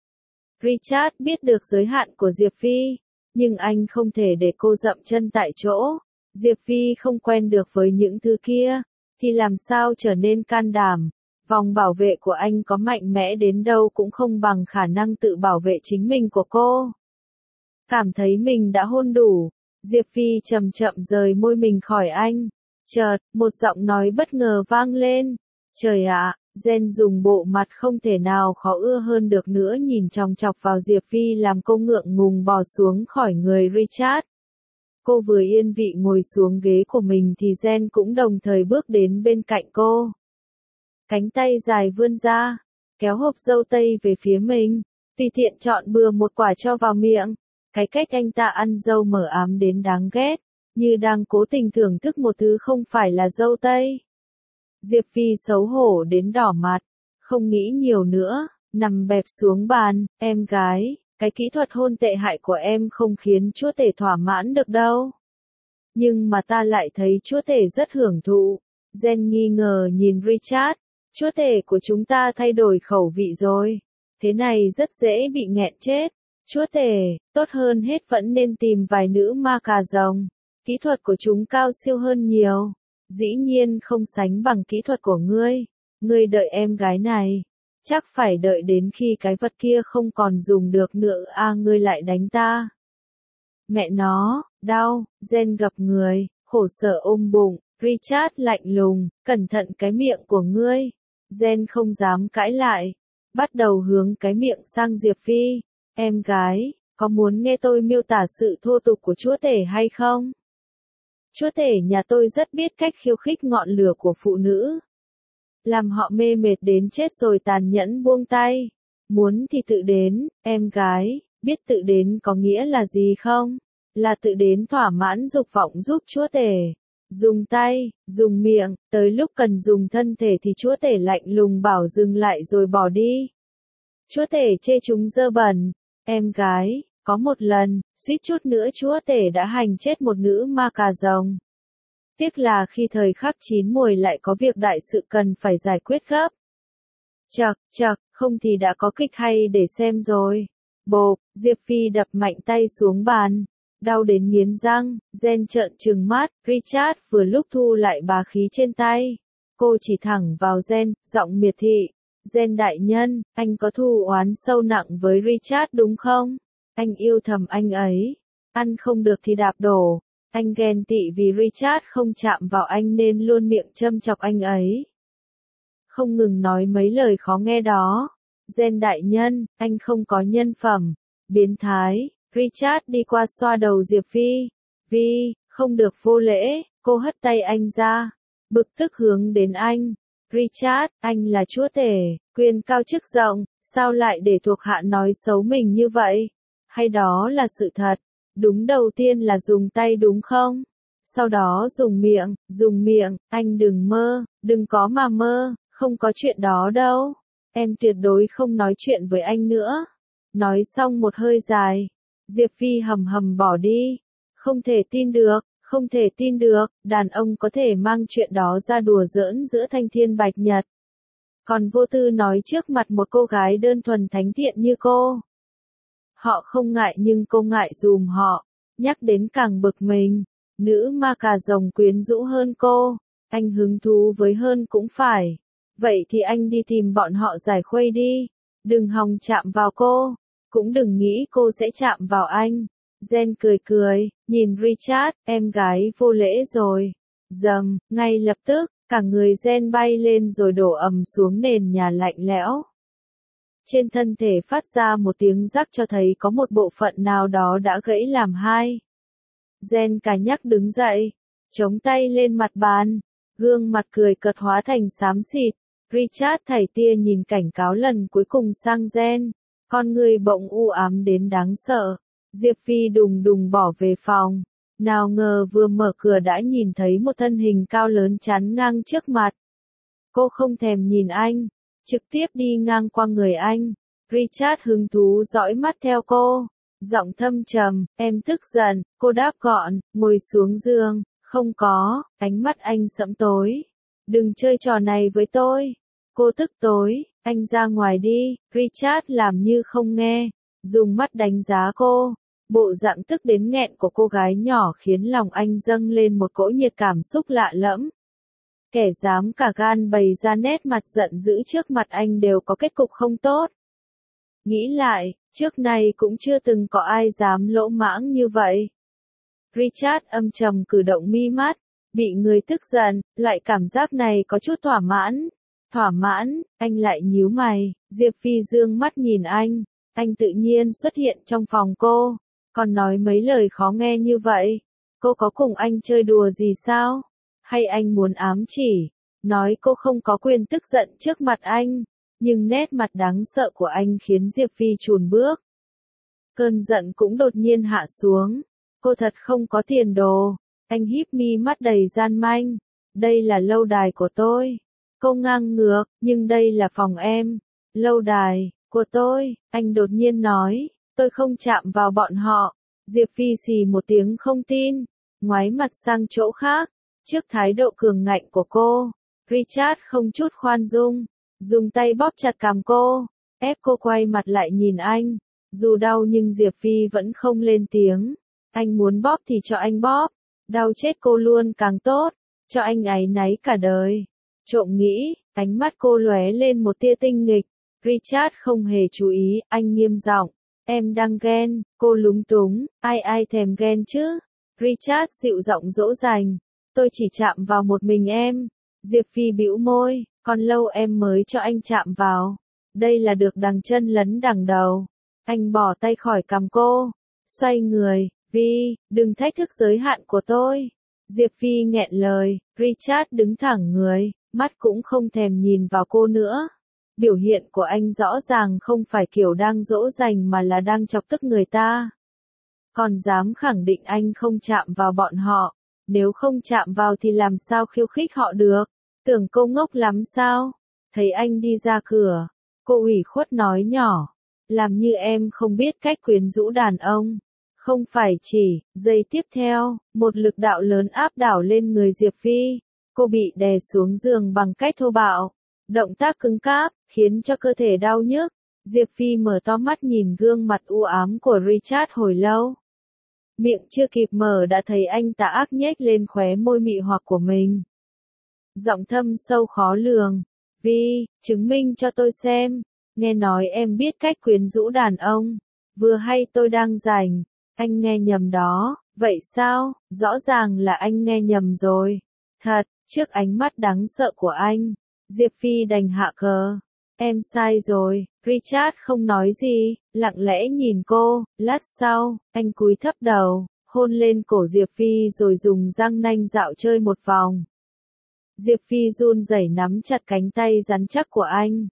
Speaker 1: Richard biết được giới hạn của Diệp Phi, nhưng anh không thể để cô dậm chân tại chỗ. Diệp Phi không quen được với những thứ kia, thì làm sao trở nên can đảm. Vòng bảo vệ của anh có mạnh mẽ đến đâu cũng không bằng khả năng tự bảo vệ chính mình của cô. Cảm thấy mình đã hôn đủ, Diệp Phi chậm chậm rời môi mình khỏi anh. Chợt, một giọng nói bất ngờ vang lên. Trời ạ, Jen dùng bộ mặt không thể nào khó ưa hơn được nữa nhìn chòng chọc vào Diệp Phi làm cô ngượng ngùng bò xuống khỏi người Richard. Cô vừa yên vị ngồi xuống ghế của mình thì Jen cũng đồng thời bước đến bên cạnh cô. Cánh tay dài vươn ra, kéo hộp dâu tây về phía mình, tùy tiện chọn bừa một quả cho vào miệng. Cái cách anh ta ăn dâu mờ ám đến đáng ghét, như đang cố tình thưởng thức một thứ không phải là dâu tây. Diệp Phi xấu hổ đến đỏ mặt, không nghĩ nhiều nữa, nằm bẹp xuống bàn. Em gái, cái kỹ thuật hôn tệ hại của em không khiến chúa tể thỏa mãn được đâu. Nhưng mà ta lại thấy chúa tể rất hưởng thụ. Jen nghi ngờ nhìn Richard, chúa tể của chúng ta thay đổi khẩu vị rồi. Thế này rất dễ bị nghẹn chết. Chúa tể, tốt hơn hết vẫn nên tìm vài nữ ma cà rồng. Kỹ thuật của chúng cao siêu hơn nhiều. Dĩ nhiên không sánh bằng kỹ thuật của ngươi. Ngươi đợi em gái này. Chắc phải đợi đến khi cái vật kia không còn dùng được nữa à ngươi lại đánh ta. Mẹ nó, đau, Jen gập người, khổ sở ôm bụng. Richard lạnh lùng, cẩn thận cái miệng của ngươi. Jen không dám cãi lại. Bắt đầu hướng cái miệng sang Diệp Phi. Em gái, có muốn nghe tôi miêu tả sự thô tục của chúa tể hay không? Chúa tể nhà tôi rất biết cách khiêu khích ngọn lửa của phụ nữ. Làm họ mê mệt đến chết rồi tàn nhẫn buông tay. Muốn thì tự đến, em gái, biết tự đến có nghĩa là gì không? Là tự đến thỏa mãn dục vọng giúp chúa tể. Dùng tay, dùng miệng, tới lúc cần dùng thân thể thì chúa tể lạnh lùng bảo dừng lại rồi bỏ đi. Chúa tể chê chúng dơ bẩn. Em gái, có một lần, suýt chút nữa chúa tể đã hành chết một nữ ma cà rồng. Tiếc là khi thời khắc chín muồi lại có việc đại sự cần phải giải quyết gấp. Chậc, chậc, không thì đã có kịch hay để xem rồi. Bộp, Diệp Phi đập mạnh tay xuống bàn. Đau đến nghiến răng, Jen trợn trừng mắt, Richard vừa lúc thu lại bá khí trên tay. Cô chỉ thẳng vào Jen, giọng miệt thị. Jen đại nhân, anh có thù oán sâu nặng với Richard đúng không? Anh yêu thầm anh ấy. Ăn không được thì đạp đổ. Anh ghen tị vì Richard không chạm vào anh nên luôn miệng châm chọc anh ấy. Không ngừng nói mấy lời khó nghe đó. Jen đại nhân, anh không có nhân phẩm. Biến thái. Richard đi qua xoa đầu Diệp Phi. Vi, không được vô lễ. Cô hất tay anh ra. Bực tức hướng đến anh. Richard, anh là chúa tể, quyền cao chức rộng, sao lại để thuộc hạ nói xấu mình như vậy? Hay đó là sự thật? Đúng đầu tiên là dùng tay đúng không? Sau đó dùng miệng, dùng miệng, anh đừng mơ, đừng có mà mơ, không có chuyện đó đâu. Em tuyệt đối không nói chuyện với anh nữa. Nói xong một hơi dài, Diệp Phi hầm hầm bỏ đi. Không thể tin được. Không thể tin được, đàn ông có thể mang chuyện đó ra đùa giỡn giữa thanh thiên bạch nhật. Còn vô tư nói trước mặt một cô gái đơn thuần thánh thiện như cô. Họ không ngại nhưng cô ngại dùm họ. Nhắc đến càng bực mình. Nữ ma cà rồng quyến rũ hơn cô. Anh hứng thú với hơn cũng phải. Vậy thì anh đi tìm bọn họ giải khuây đi. Đừng hòng chạm vào cô. Cũng đừng nghĩ cô sẽ chạm vào anh. Jen cười cười, nhìn Richard, em gái vô lễ rồi. Dầm, ngay lập tức, cả người Jen bay lên rồi đổ ầm xuống nền nhà lạnh lẽo. Trên thân thể phát ra một tiếng rắc cho thấy có một bộ phận nào đó đã gãy làm hai. Jen cả nhắc đứng dậy, chống tay lên mặt bàn, gương mặt cười cợt hóa thành xám xịt. Richard thảy tia nhìn cảnh cáo lần cuối cùng sang Jen, con người bỗng u ám đến đáng sợ. Diệp Phi đùng đùng bỏ về phòng, nào ngờ vừa mở cửa đã nhìn thấy một thân hình cao lớn chắn ngang trước mặt. Cô không thèm nhìn anh, trực tiếp đi ngang qua người anh. Richard hứng thú dõi mắt theo cô. Giọng thâm trầm, em tức giận, cô đáp gọn, ngồi xuống giường, không có, ánh mắt anh sẫm tối. Đừng chơi trò này với tôi. Cô tức tối, anh ra ngoài đi, Richard làm như không nghe, dùng mắt đánh giá cô. Bộ dạng tức đến nghẹn của cô gái nhỏ khiến lòng anh dâng lên một cỗ nhiệt cảm xúc lạ lẫm. Kẻ dám cả gan bày ra nét mặt giận dữ trước mặt anh đều có kết cục không tốt. Nghĩ lại, trước này cũng chưa từng có ai dám lỗ mãng như vậy. Richard âm trầm cử động mi mắt, bị người tức giận, loại cảm giác này có chút thỏa mãn. Thỏa mãn, anh lại nhíu mày, Diệp Phi dương mắt nhìn anh, anh tự nhiên xuất hiện trong phòng cô, còn nói mấy lời khó nghe như vậy. Cô có cùng anh chơi đùa gì sao? Hay anh muốn ám chỉ, nói cô không có quyền tức giận trước mặt anh, nhưng nét mặt đáng sợ của anh khiến Diệp Phi chùn bước. Cơn giận cũng đột nhiên hạ xuống, cô thật không có tiền đồ, anh híp mi mắt đầy gian manh, đây là lâu đài của tôi. Cô ngang ngược, nhưng đây là phòng em. Lâu đài, của tôi, anh đột nhiên nói, tôi không chạm vào bọn họ. Diệp Phi xì một tiếng không tin, ngoái mặt sang chỗ khác, trước thái độ cường ngạnh của cô. Richard không chút khoan dung, dùng tay bóp chặt cằm cô, ép cô quay mặt lại nhìn anh. Dù đau nhưng Diệp Phi vẫn không lên tiếng, anh muốn bóp thì cho anh bóp, đau chết cô luôn càng tốt, cho anh áy náy cả đời. Trộm nghĩ, ánh mắt cô lóe lên một tia tinh nghịch. Richard không hề chú ý, anh nghiêm giọng, em đang ghen. Cô lúng túng, ai ai thèm ghen chứ. Richard dịu giọng dỗ dành, tôi chỉ chạm vào một mình em. Diệp Phi bĩu môi, còn lâu em mới cho anh chạm vào. Đây là được đằng chân lấn đằng đầu. Anh bỏ tay khỏi cằm cô, xoay người, Vi, đừng thách thức giới hạn của tôi. Diệp Phi nghẹn lời, Richard đứng thẳng người, mắt cũng không thèm nhìn vào cô nữa. Biểu hiện của anh rõ ràng không phải kiểu đang dỗ dành mà là đang chọc tức người ta. Còn dám khẳng định anh không chạm vào bọn họ, nếu không chạm vào thì làm sao khiêu khích họ được, tưởng cô ngốc lắm sao? Thấy anh đi ra cửa, cô ủy khuất nói nhỏ, làm như em không biết cách quyến rũ đàn ông. Không phải chỉ, giây tiếp theo, một lực đạo lớn áp đảo lên người Diệp Phi. Cô bị đè xuống giường bằng cách thô bạo. Động tác cứng cáp, khiến cho cơ thể đau nhức. Diệp Phi mở to mắt nhìn gương mặt u ám của Richard hồi lâu. Miệng chưa kịp mở đã thấy anh tà ác nhếch lên khóe môi mị hoặc của mình. Giọng thâm sâu khó lường. Vi, chứng minh cho tôi xem. Nghe nói em biết cách quyến rũ đàn ông. Vừa hay tôi đang rảnh. Anh nghe nhầm đó, vậy sao? Rõ ràng là anh nghe nhầm rồi. Thật, trước ánh mắt đáng sợ của anh, Diệp Phi đành hạ cờ. Em sai rồi, Richard không nói gì, lặng lẽ nhìn cô, lát sau, anh cúi thấp đầu, hôn lên cổ Diệp Phi rồi dùng răng nanh dạo chơi một vòng. Diệp Phi run rẩy nắm chặt cánh tay rắn chắc của anh.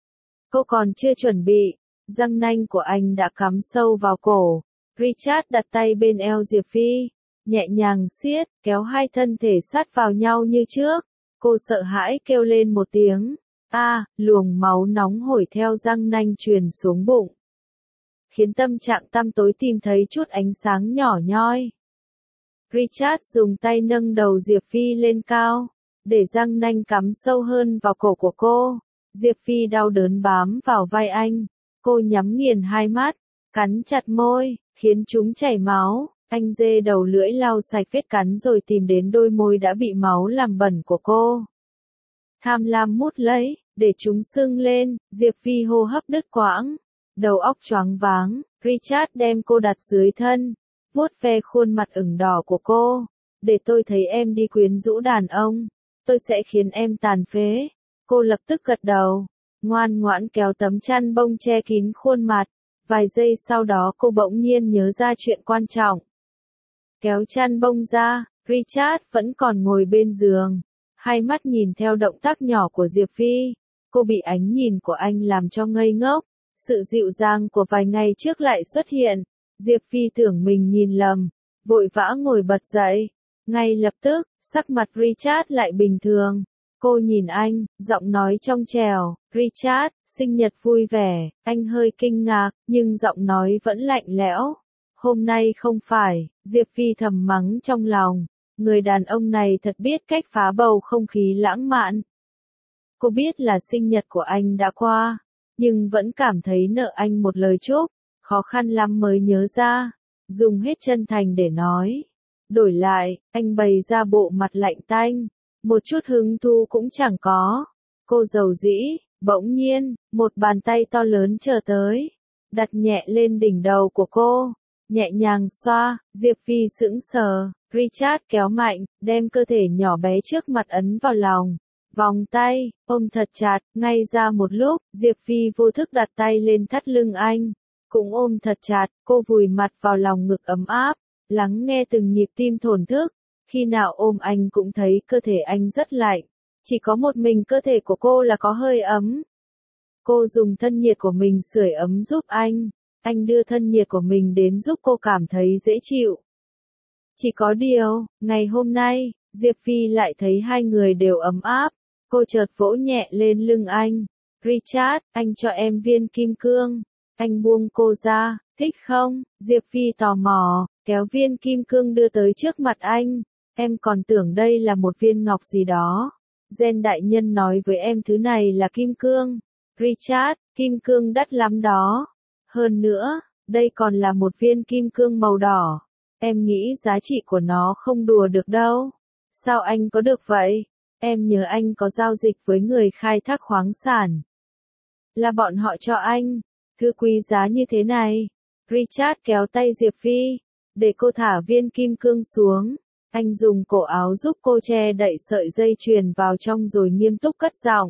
Speaker 1: Cô còn chưa chuẩn bị, răng nanh của anh đã cắm sâu vào cổ. Richard đặt tay bên eo Diệp Phi, nhẹ nhàng siết, kéo hai thân thể sát vào nhau như trước. Cô sợ hãi kêu lên một tiếng, a, à, luồng máu nóng hổi theo răng nanh truyền xuống bụng, khiến tâm trạng tăm tối tìm thấy chút ánh sáng nhỏ nhoi. Richard dùng tay nâng đầu Diệp Phi lên cao, để răng nanh cắm sâu hơn vào cổ của cô. Diệp Phi đau đớn bám vào vai anh, cô nhắm nghiền hai mắt, cắn chặt môi, khiến chúng chảy máu. Anh dê đầu lưỡi lau sạch vết cắn rồi tìm đến đôi môi đã bị máu làm bẩn của cô. Tham lam mút lấy, để chúng sưng lên. Diệp Phi hô hấp đứt quãng, đầu óc choáng váng. Richard đem cô đặt dưới thân, vuốt ve khuôn mặt ửng đỏ của cô. Để tôi thấy em đi quyến rũ đàn ông, tôi sẽ khiến em tàn phế. Cô lập tức gật đầu, ngoan ngoãn kéo tấm chăn bông che kín khuôn mặt. Vài giây sau đó cô bỗng nhiên nhớ ra chuyện quan trọng. Kéo chăn bông ra, Richard vẫn còn ngồi bên giường, hai mắt nhìn theo động tác nhỏ của Diệp Phi. Cô bị ánh nhìn của anh làm cho ngây ngốc, sự dịu dàng của vài ngày trước lại xuất hiện. Diệp Phi tưởng mình nhìn lầm, vội vã ngồi bật dậy. Ngay lập tức, sắc mặt Richard lại bình thường. Cô nhìn anh, giọng nói trong trẻo, Richard, sinh nhật vui vẻ. Anh hơi kinh ngạc, nhưng giọng nói vẫn lạnh lẽo. Hôm nay không phải, Diệp Phi thầm mắng trong lòng. Người đàn ông này thật biết cách phá bầu không khí lãng mạn. Cô biết là sinh nhật của anh đã qua, nhưng vẫn cảm thấy nợ anh một lời chúc, khó khăn lắm mới nhớ ra, dùng hết chân thành để nói. Đổi lại, anh bày ra bộ mặt lạnh tanh, một chút hứng thú cũng chẳng có. Cô dầu dĩ, bỗng nhiên, một bàn tay to lớn chờ tới, đặt nhẹ lên đỉnh đầu của cô, nhẹ nhàng xoa. Diệp Phi sững sờ, Richard kéo mạnh, đem cơ thể nhỏ bé trước mặt ấn vào lòng. Vòng tay, ôm thật chặt, ngay ra một lúc, Diệp Phi vô thức đặt tay lên thắt lưng anh, cũng ôm thật chặt, cô vùi mặt vào lòng ngực ấm áp, lắng nghe từng nhịp tim thổn thức. Khi nào ôm anh cũng thấy cơ thể anh rất lạnh, chỉ có một mình cơ thể của cô là có hơi ấm. Cô dùng thân nhiệt của mình sưởi ấm giúp anh, anh đưa thân nhiệt của mình đến giúp cô cảm thấy dễ chịu. Chỉ có điều, ngày hôm nay, Diệp Phi lại thấy hai người đều ấm áp. Cô chợt vỗ nhẹ lên lưng anh. Richard, anh cho em viên kim cương. Anh buông cô ra, thích không? Diệp Phi tò mò, kéo viên kim cương đưa tới trước mặt anh. Em còn tưởng đây là một viên ngọc gì đó. Gen đại nhân nói với em thứ này là kim cương. Richard, kim cương đắt lắm đó. Hơn nữa, đây còn là một viên kim cương màu đỏ. Em nghĩ giá trị của nó không đùa được đâu. Sao anh có được vậy? Em nhớ anh có giao dịch với người khai thác khoáng sản. Là bọn họ cho anh. Thứ quý giá như thế này. Richard kéo tay Diệp Phi, để cô thả viên kim cương xuống. Anh dùng cổ áo giúp cô che đậy sợi dây chuyền vào trong rồi nghiêm túc cất giọng.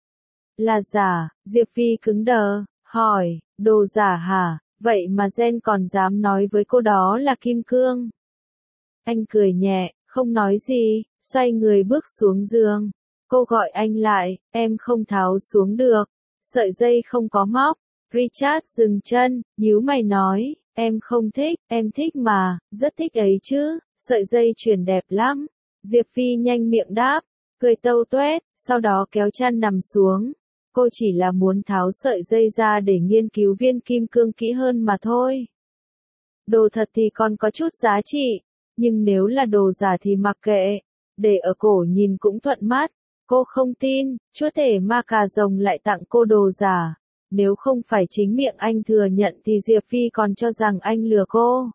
Speaker 1: Là giả, Diệp Phi cứng đờ, hỏi, đồ giả hả? Vậy mà Gen còn dám nói với cô đó là kim cương. Anh cười nhẹ, không nói gì, xoay người bước xuống giường. Cô gọi anh lại, em không tháo xuống được. Sợi dây không có móc. Richard dừng chân, nhíu mày nói, em không thích, em thích mà, rất thích ấy chứ, sợi dây chuyền đẹp lắm. Diệp Phi nhanh miệng đáp, cười tâu tuét, sau đó kéo chăn nằm xuống. Cô chỉ là muốn tháo sợi dây ra để nghiên cứu viên kim cương kỹ hơn mà thôi. Đồ thật thì còn có chút giá trị, nhưng nếu là đồ giả thì mặc kệ, để ở cổ nhìn cũng thuận mắt. Cô không tin, chúa tể ma cà rồng lại tặng cô đồ giả. Nếu không phải chính miệng anh thừa nhận thì Diệp Phi còn cho rằng anh lừa cô.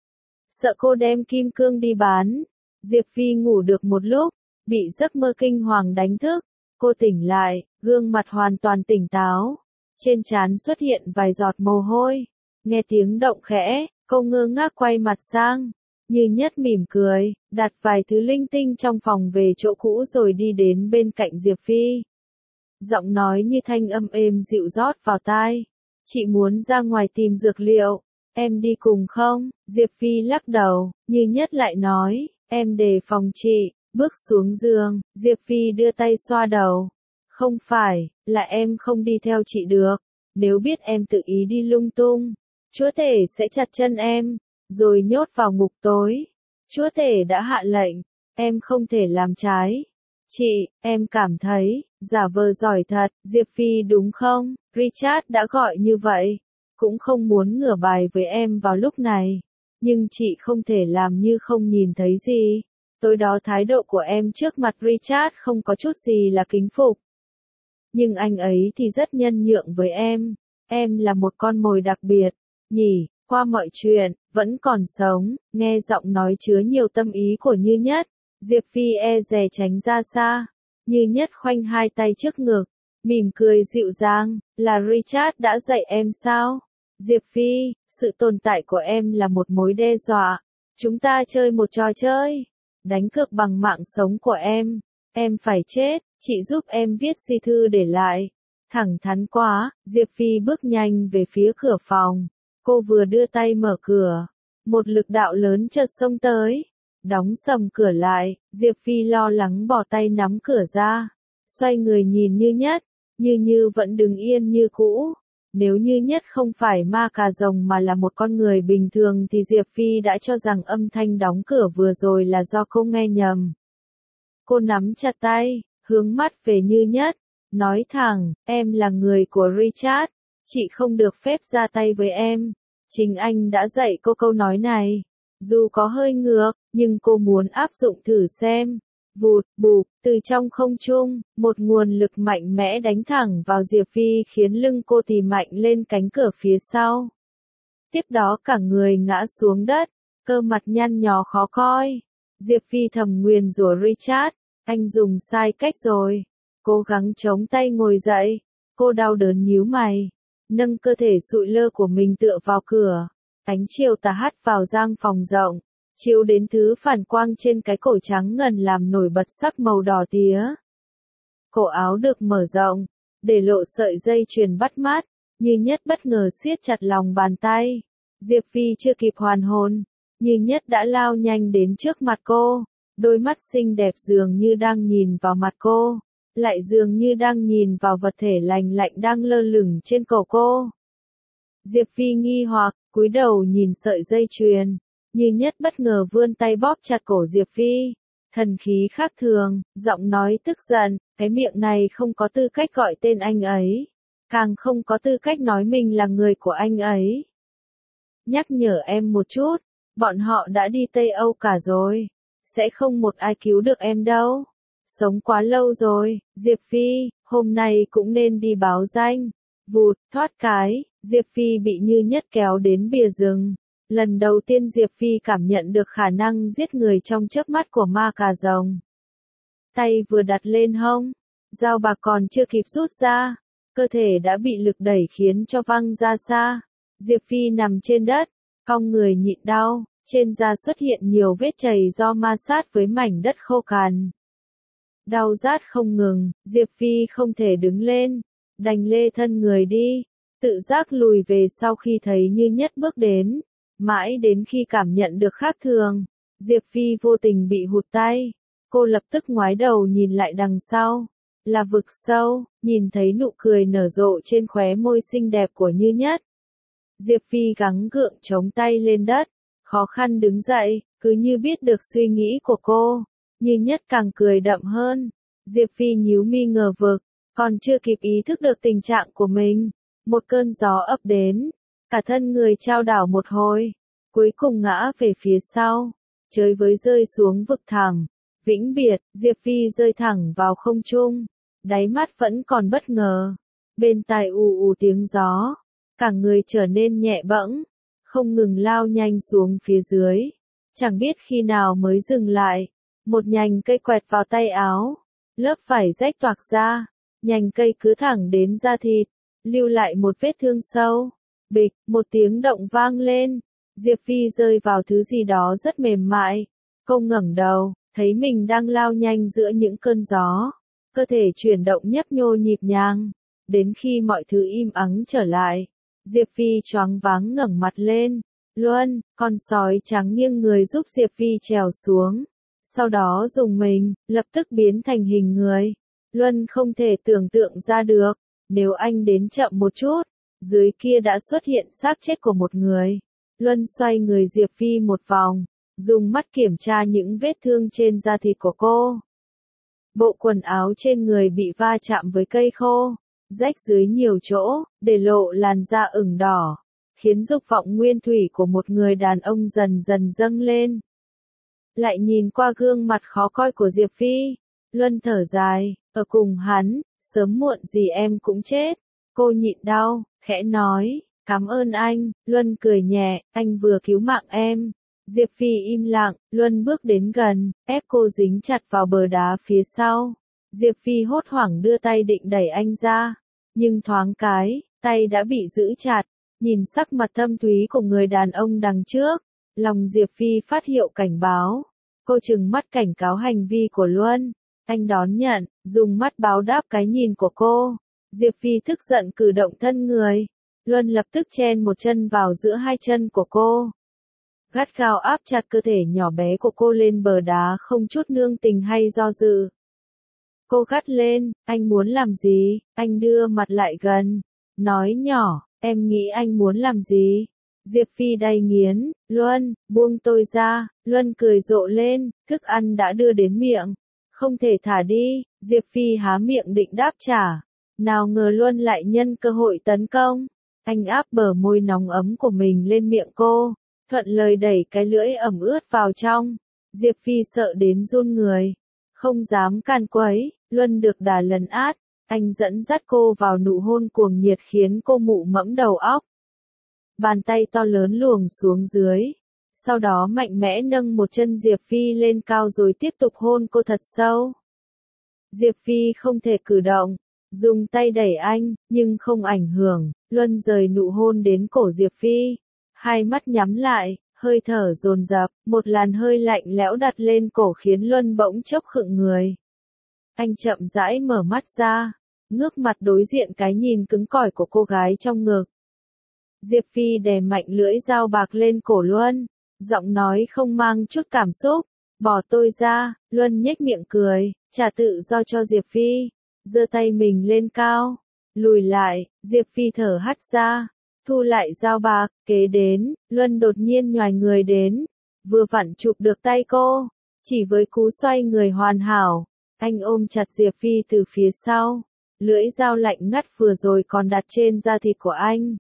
Speaker 1: Sợ cô đem kim cương đi bán. Diệp Phi ngủ được một lúc, bị giấc mơ kinh hoàng đánh thức. Cô tỉnh lại, gương mặt hoàn toàn tỉnh táo. Trên trán xuất hiện vài giọt mồ hôi. Nghe tiếng động khẽ, cô ngơ ngác quay mặt sang. Như Nhất mỉm cười, đặt vài thứ linh tinh trong phòng về chỗ cũ rồi đi đến bên cạnh Diệp Phi. Giọng nói như thanh âm êm dịu rót vào tai. Chị muốn ra ngoài tìm dược liệu, em đi cùng không? Diệp Phi lắc đầu, Như Nhất lại nói, em đề phòng chị. Bước xuống giường, Diệp Phi đưa tay xoa đầu. Không phải, là em không đi theo chị được. Nếu biết em tự ý đi lung tung, chúa tể sẽ chặt chân em, rồi nhốt vào ngục tối. Chúa tể đã hạ lệnh, em không thể làm trái. Chị, em cảm thấy, giả vờ giỏi thật, Diệp Phi đúng không? Richard đã gọi như vậy. Cũng không muốn ngửa bài với em vào lúc này. Nhưng chị không thể làm như không nhìn thấy gì. Tối đó thái độ của em trước mặt Richard không có chút gì là kính phục. Nhưng anh ấy thì rất nhân nhượng với em. Em là một con mồi đặc biệt, nhỉ, qua mọi chuyện, vẫn còn sống. Nghe giọng nói chứa nhiều tâm ý của Như Nhất, Diệp Phi e dè tránh ra xa. Như Nhất khoanh hai tay trước ngực, mỉm cười dịu dàng, là Richard đã dạy em sao? Diệp Phi, sự tồn tại của em là một mối đe dọa. Chúng ta chơi một trò chơi. Đánh cược bằng mạng sống của em. Em phải chết, chị giúp em viết di thư để lại. Thẳng thắn quá, Diệp Phi bước nhanh về phía cửa phòng. Cô vừa đưa tay mở cửa. Một lực đạo lớn chợt xông tới. Đóng sầm cửa lại, Diệp Phi lo lắng bỏ tay nắm cửa ra. Xoay người nhìn Như Nhất, Như Như vẫn đứng yên như cũ. Nếu Như Nhất không phải ma cà rồng mà là một con người bình thường thì Diệp Phi đã cho rằng âm thanh đóng cửa vừa rồi là do cô nghe nhầm. Cô nắm chặt tay, hướng mắt về Như Nhất, nói thẳng, em là người của Richard, chị không được phép ra tay với em. Chính anh đã dạy cô câu nói này. Dù có hơi ngược, nhưng cô muốn áp dụng thử xem. Vụt, bụp, từ trong không trung, một nguồn lực mạnh mẽ đánh thẳng vào Diệp Phi khiến lưng cô thì mạnh lên cánh cửa phía sau. Tiếp đó cả người ngã xuống đất, cơ mặt nhăn nhó khó coi. Diệp Phi thầm nguyền rủa Richard, anh dùng sai cách rồi. Cố gắng chống tay ngồi dậy, cô đau đớn nhíu mày, nâng cơ thể sụi lơ của mình tựa vào cửa. Ánh chiều tà hắt vào gian phòng rộng, chiếu đến thứ phản quang trên cái cổ trắng ngần làm nổi bật sắc màu đỏ tía. Cổ áo được mở rộng, để lộ sợi dây chuyền bắt mắt, Như Nhất bất ngờ siết chặt lòng bàn tay. Diệp Phi chưa kịp hoàn hồn, Như Nhất đã lao nhanh đến trước mặt cô, đôi mắt xinh đẹp dường như đang nhìn vào mặt cô, lại dường như đang nhìn vào vật thể lành lạnh đang lơ lửng trên cổ cô. Diệp Phi nghi hoặc, cúi đầu nhìn sợi dây chuyền, Như Nhất bất ngờ vươn tay bóp chặt cổ Diệp Phi, thần khí khác thường, giọng nói tức giận, cái miệng này không có tư cách gọi tên anh ấy, càng không có tư cách nói mình là người của anh ấy. Nhắc nhở em một chút, bọn họ đã đi Tây Âu cả rồi, sẽ không một ai cứu được em đâu. Sống quá lâu rồi, Diệp Phi, hôm nay cũng nên đi báo danh. Vụt, thoát cái, Diệp Phi bị Như Nhất kéo đến bìa rừng. Lần đầu tiên Diệp Phi cảm nhận được khả năng giết người trong chớp mắt của ma cà rồng. Tay vừa đặt lên hông, dao bạc còn chưa kịp rút ra, cơ thể đã bị lực đẩy khiến cho văng ra xa. Diệp Phi nằm trên đất, cong người nhịn đau, trên da xuất hiện nhiều vết chảy do ma sát với mảnh đất khô cằn. Đau rát không ngừng, Diệp Phi không thể đứng lên, đành lê thân người đi, tự giác lùi về sau khi thấy Như Nhất bước đến. Mãi đến khi cảm nhận được khác thường, Diệp Phi vô tình bị hụt tay, cô lập tức ngoái đầu nhìn lại đằng sau, là vực sâu, nhìn thấy nụ cười nở rộ trên khóe môi xinh đẹp của Như Nhất. Diệp Phi gắng gượng chống tay lên đất, khó khăn đứng dậy, cứ như biết được suy nghĩ của cô. Như Nhất càng cười đậm hơn. Diệp Phi nhíu mi ngờ vực, còn chưa kịp ý thức được tình trạng của mình, một cơn gió ập đến, cả thân người chao đảo một hồi, cuối cùng ngã về phía sau, chơi với rơi xuống vực thẳm, vĩnh biệt. Diệp Phi rơi thẳng vào không trung, đáy mắt vẫn còn bất ngờ, bên tai ù ù tiếng gió, cả người trở nên nhẹ bẫng, không ngừng lao nhanh xuống phía dưới, chẳng biết khi nào mới dừng lại. Một nhành cây quẹt vào tay áo, lớp vải rách toạc ra, nhành cây cứ thẳng đến da thịt, lưu lại một vết thương sâu. Bịch, một tiếng động vang lên, Diệp Phi rơi vào thứ gì đó rất mềm mại. Cô ngẩng đầu, thấy mình đang lao nhanh giữa những cơn gió, cơ thể chuyển động nhấp nhô nhịp nhàng, đến khi mọi thứ im ắng trở lại, Diệp Phi choáng váng ngẩng mặt lên. Luân, con sói trắng nghiêng người giúp Diệp Phi trèo xuống, sau đó dùng mình, lập tức biến thành hình người. Luân không thể tưởng tượng ra được, nếu anh đến chậm một chút, dưới kia đã xuất hiện xác chết của một người. Luân xoay người Diệp Phi một vòng, dùng mắt kiểm tra những vết thương trên da thịt của cô. Bộ quần áo trên người bị va chạm với cây khô, rách dưới nhiều chỗ, để lộ làn da ửng đỏ, khiến dục vọng nguyên thủy của một người đàn ông dần dần dâng lên. Lại nhìn qua gương mặt khó coi của Diệp Phi, Luân thở dài, ở cùng hắn, sớm muộn gì em cũng chết. Cô nhịn đau, khẽ nói, cảm ơn anh. Luân cười nhẹ, anh vừa cứu mạng em. Diệp Phi im lặng, Luân bước đến gần, ép cô dính chặt vào bờ đá phía sau. Diệp Phi hốt hoảng đưa tay định đẩy anh ra, nhưng thoáng cái, tay đã bị giữ chặt. Nhìn sắc mặt thâm thúy của người đàn ông đằng trước, lòng Diệp Phi phát hiệu cảnh báo. Cô trừng mắt cảnh cáo hành vi của Luân. Anh đón nhận, dùng mắt báo đáp cái nhìn của cô. Diệp Phi tức giận cử động thân người. Luân lập tức chen một chân vào giữa hai chân của cô, gắt gao áp chặt cơ thể nhỏ bé của cô lên bờ đá không chút nương tình hay do dự. Cô gắt lên, anh muốn làm gì? Anh đưa mặt lại gần, nói nhỏ, em nghĩ anh muốn làm gì? Diệp Phi đay nghiến, Luân, buông tôi ra. Luân cười rộ lên, thức ăn đã đưa đến miệng, không thể thả đi. Diệp Phi há miệng định đáp trả, nào ngờ Luân lại nhân cơ hội tấn công. Anh áp bờ môi nóng ấm của mình lên miệng cô, thuận lời đẩy cái lưỡi ẩm ướt vào trong. Diệp Phi sợ đến run người, không dám can quấy, Luân được đà lấn át, anh dẫn dắt cô vào nụ hôn cuồng nhiệt khiến cô mụ mẫm đầu óc. Bàn tay to lớn luồng xuống dưới, sau đó mạnh mẽ nâng một chân Diệp Phi lên cao rồi tiếp tục hôn cô thật sâu. Diệp Phi không thể cử động, dùng tay đẩy anh, nhưng không ảnh hưởng, Luân rời nụ hôn đến cổ Diệp Phi, hai mắt nhắm lại, hơi thở dồn dập, một làn hơi lạnh lẽo đặt lên cổ khiến Luân bỗng chốc khựng người. Anh chậm rãi mở mắt ra, ngước mặt đối diện cái nhìn cứng cỏi của cô gái trong ngực. Diệp Phi đè mạnh lưỡi dao bạc lên cổ Luân, giọng nói không mang chút cảm xúc, bỏ tôi ra. Luân nhếch miệng cười, trả tự do cho Diệp Phi, giơ tay mình lên cao, lùi lại. Diệp Phi thở hắt ra, thu lại dao bạc, kế đến, Luân đột nhiên nhoài người đến, vừa vặn chụp được tay cô, chỉ với cú xoay người hoàn hảo, anh ôm chặt Diệp Phi từ phía sau, lưỡi dao lạnh ngắt vừa rồi còn đặt trên da thịt của anh.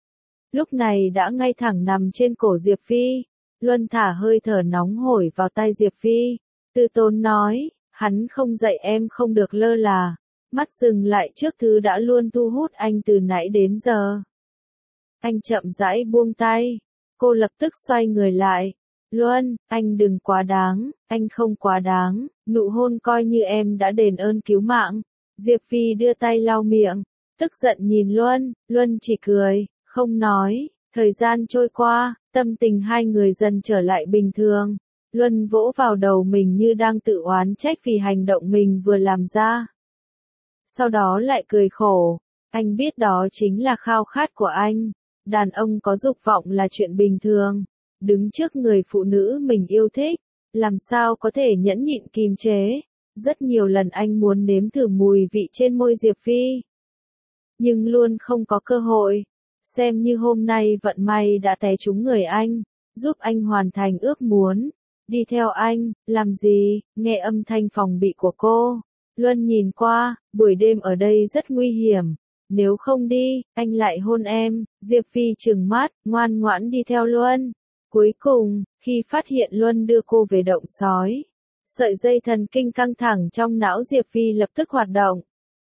Speaker 1: Lúc này đã ngay thẳng nằm trên cổ Diệp Phi, Luân thả hơi thở nóng hổi vào tay Diệp Phi, từ tốn nói, hắn không dạy em không được lơ là, mắt dừng lại trước thứ đã luôn thu hút anh từ nãy đến giờ. Anh chậm rãi buông tay, cô lập tức xoay người lại, Luân, anh đừng quá đáng, anh không quá đáng, nụ hôn coi như em đã đền ơn cứu mạng. Diệp Phi đưa tay lau miệng, tức giận nhìn Luân, Luân chỉ cười, không nói. Thời gian trôi qua, tâm tình hai người dần trở lại bình thường. Luân vỗ vào đầu mình như đang tự oán trách vì hành động mình vừa làm ra. Sau đó lại cười khổ, anh biết đó chính là khao khát của anh. Đàn ông có dục vọng là chuyện bình thường. Đứng trước người phụ nữ mình yêu thích, làm sao có thể nhẫn nhịn kìm chế. Rất nhiều lần anh muốn nếm thử mùi vị trên môi Diệp Phi, nhưng luôn không có cơ hội. Xem như hôm nay vận may đã té trúng người anh, giúp anh hoàn thành ước muốn. Đi theo anh, làm gì? Nghe âm thanh phòng bị của cô, Luân nhìn qua, buổi đêm ở đây rất nguy hiểm. Nếu không đi, anh lại hôn em. Diệp Phi trừng mắt, ngoan ngoãn đi theo Luân. Cuối cùng, khi phát hiện Luân đưa cô về động sói, sợi dây thần kinh căng thẳng trong não Diệp Phi lập tức hoạt động.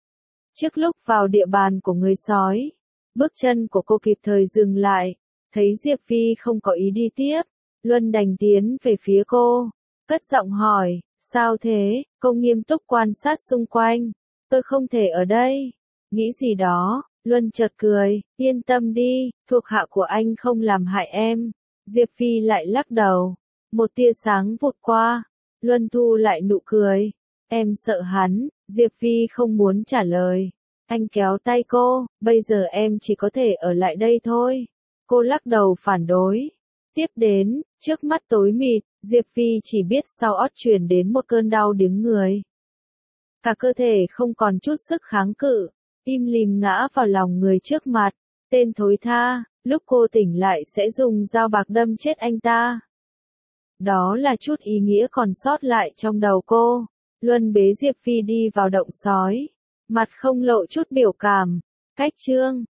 Speaker 1: Trước lúc vào địa bàn của người sói, bước chân của cô kịp thời dừng lại, thấy Diệp Phi không có ý đi tiếp, Luân đành tiến về phía cô, cất giọng hỏi, sao thế? Cô nghiêm túc quan sát xung quanh, tôi không thể ở đây. Nghĩ gì đó, Luân chợt cười, yên tâm đi, thuộc hạ của anh không làm hại em. Diệp Phi lại lắc đầu, một tia sáng vụt qua, Luân thu lại nụ cười, em sợ hắn. Diệp Phi không muốn trả lời. Anh kéo tay cô, bây giờ em chỉ có thể ở lại đây thôi. Cô lắc đầu phản đối. Tiếp đến, trước mắt tối mịt, Diệp Phi chỉ biết sau ót truyền đến một cơn đau điếng người. Cả cơ thể không còn chút sức kháng cự, im lìm ngã vào lòng người trước mặt. Tên thối tha, lúc cô tỉnh lại sẽ dùng dao bạc đâm chết anh ta. Đó là chút ý nghĩa còn sót lại trong đầu cô. Luân bế Diệp Phi đi vào động sói, mặt không lộ chút biểu cảm. Cách chương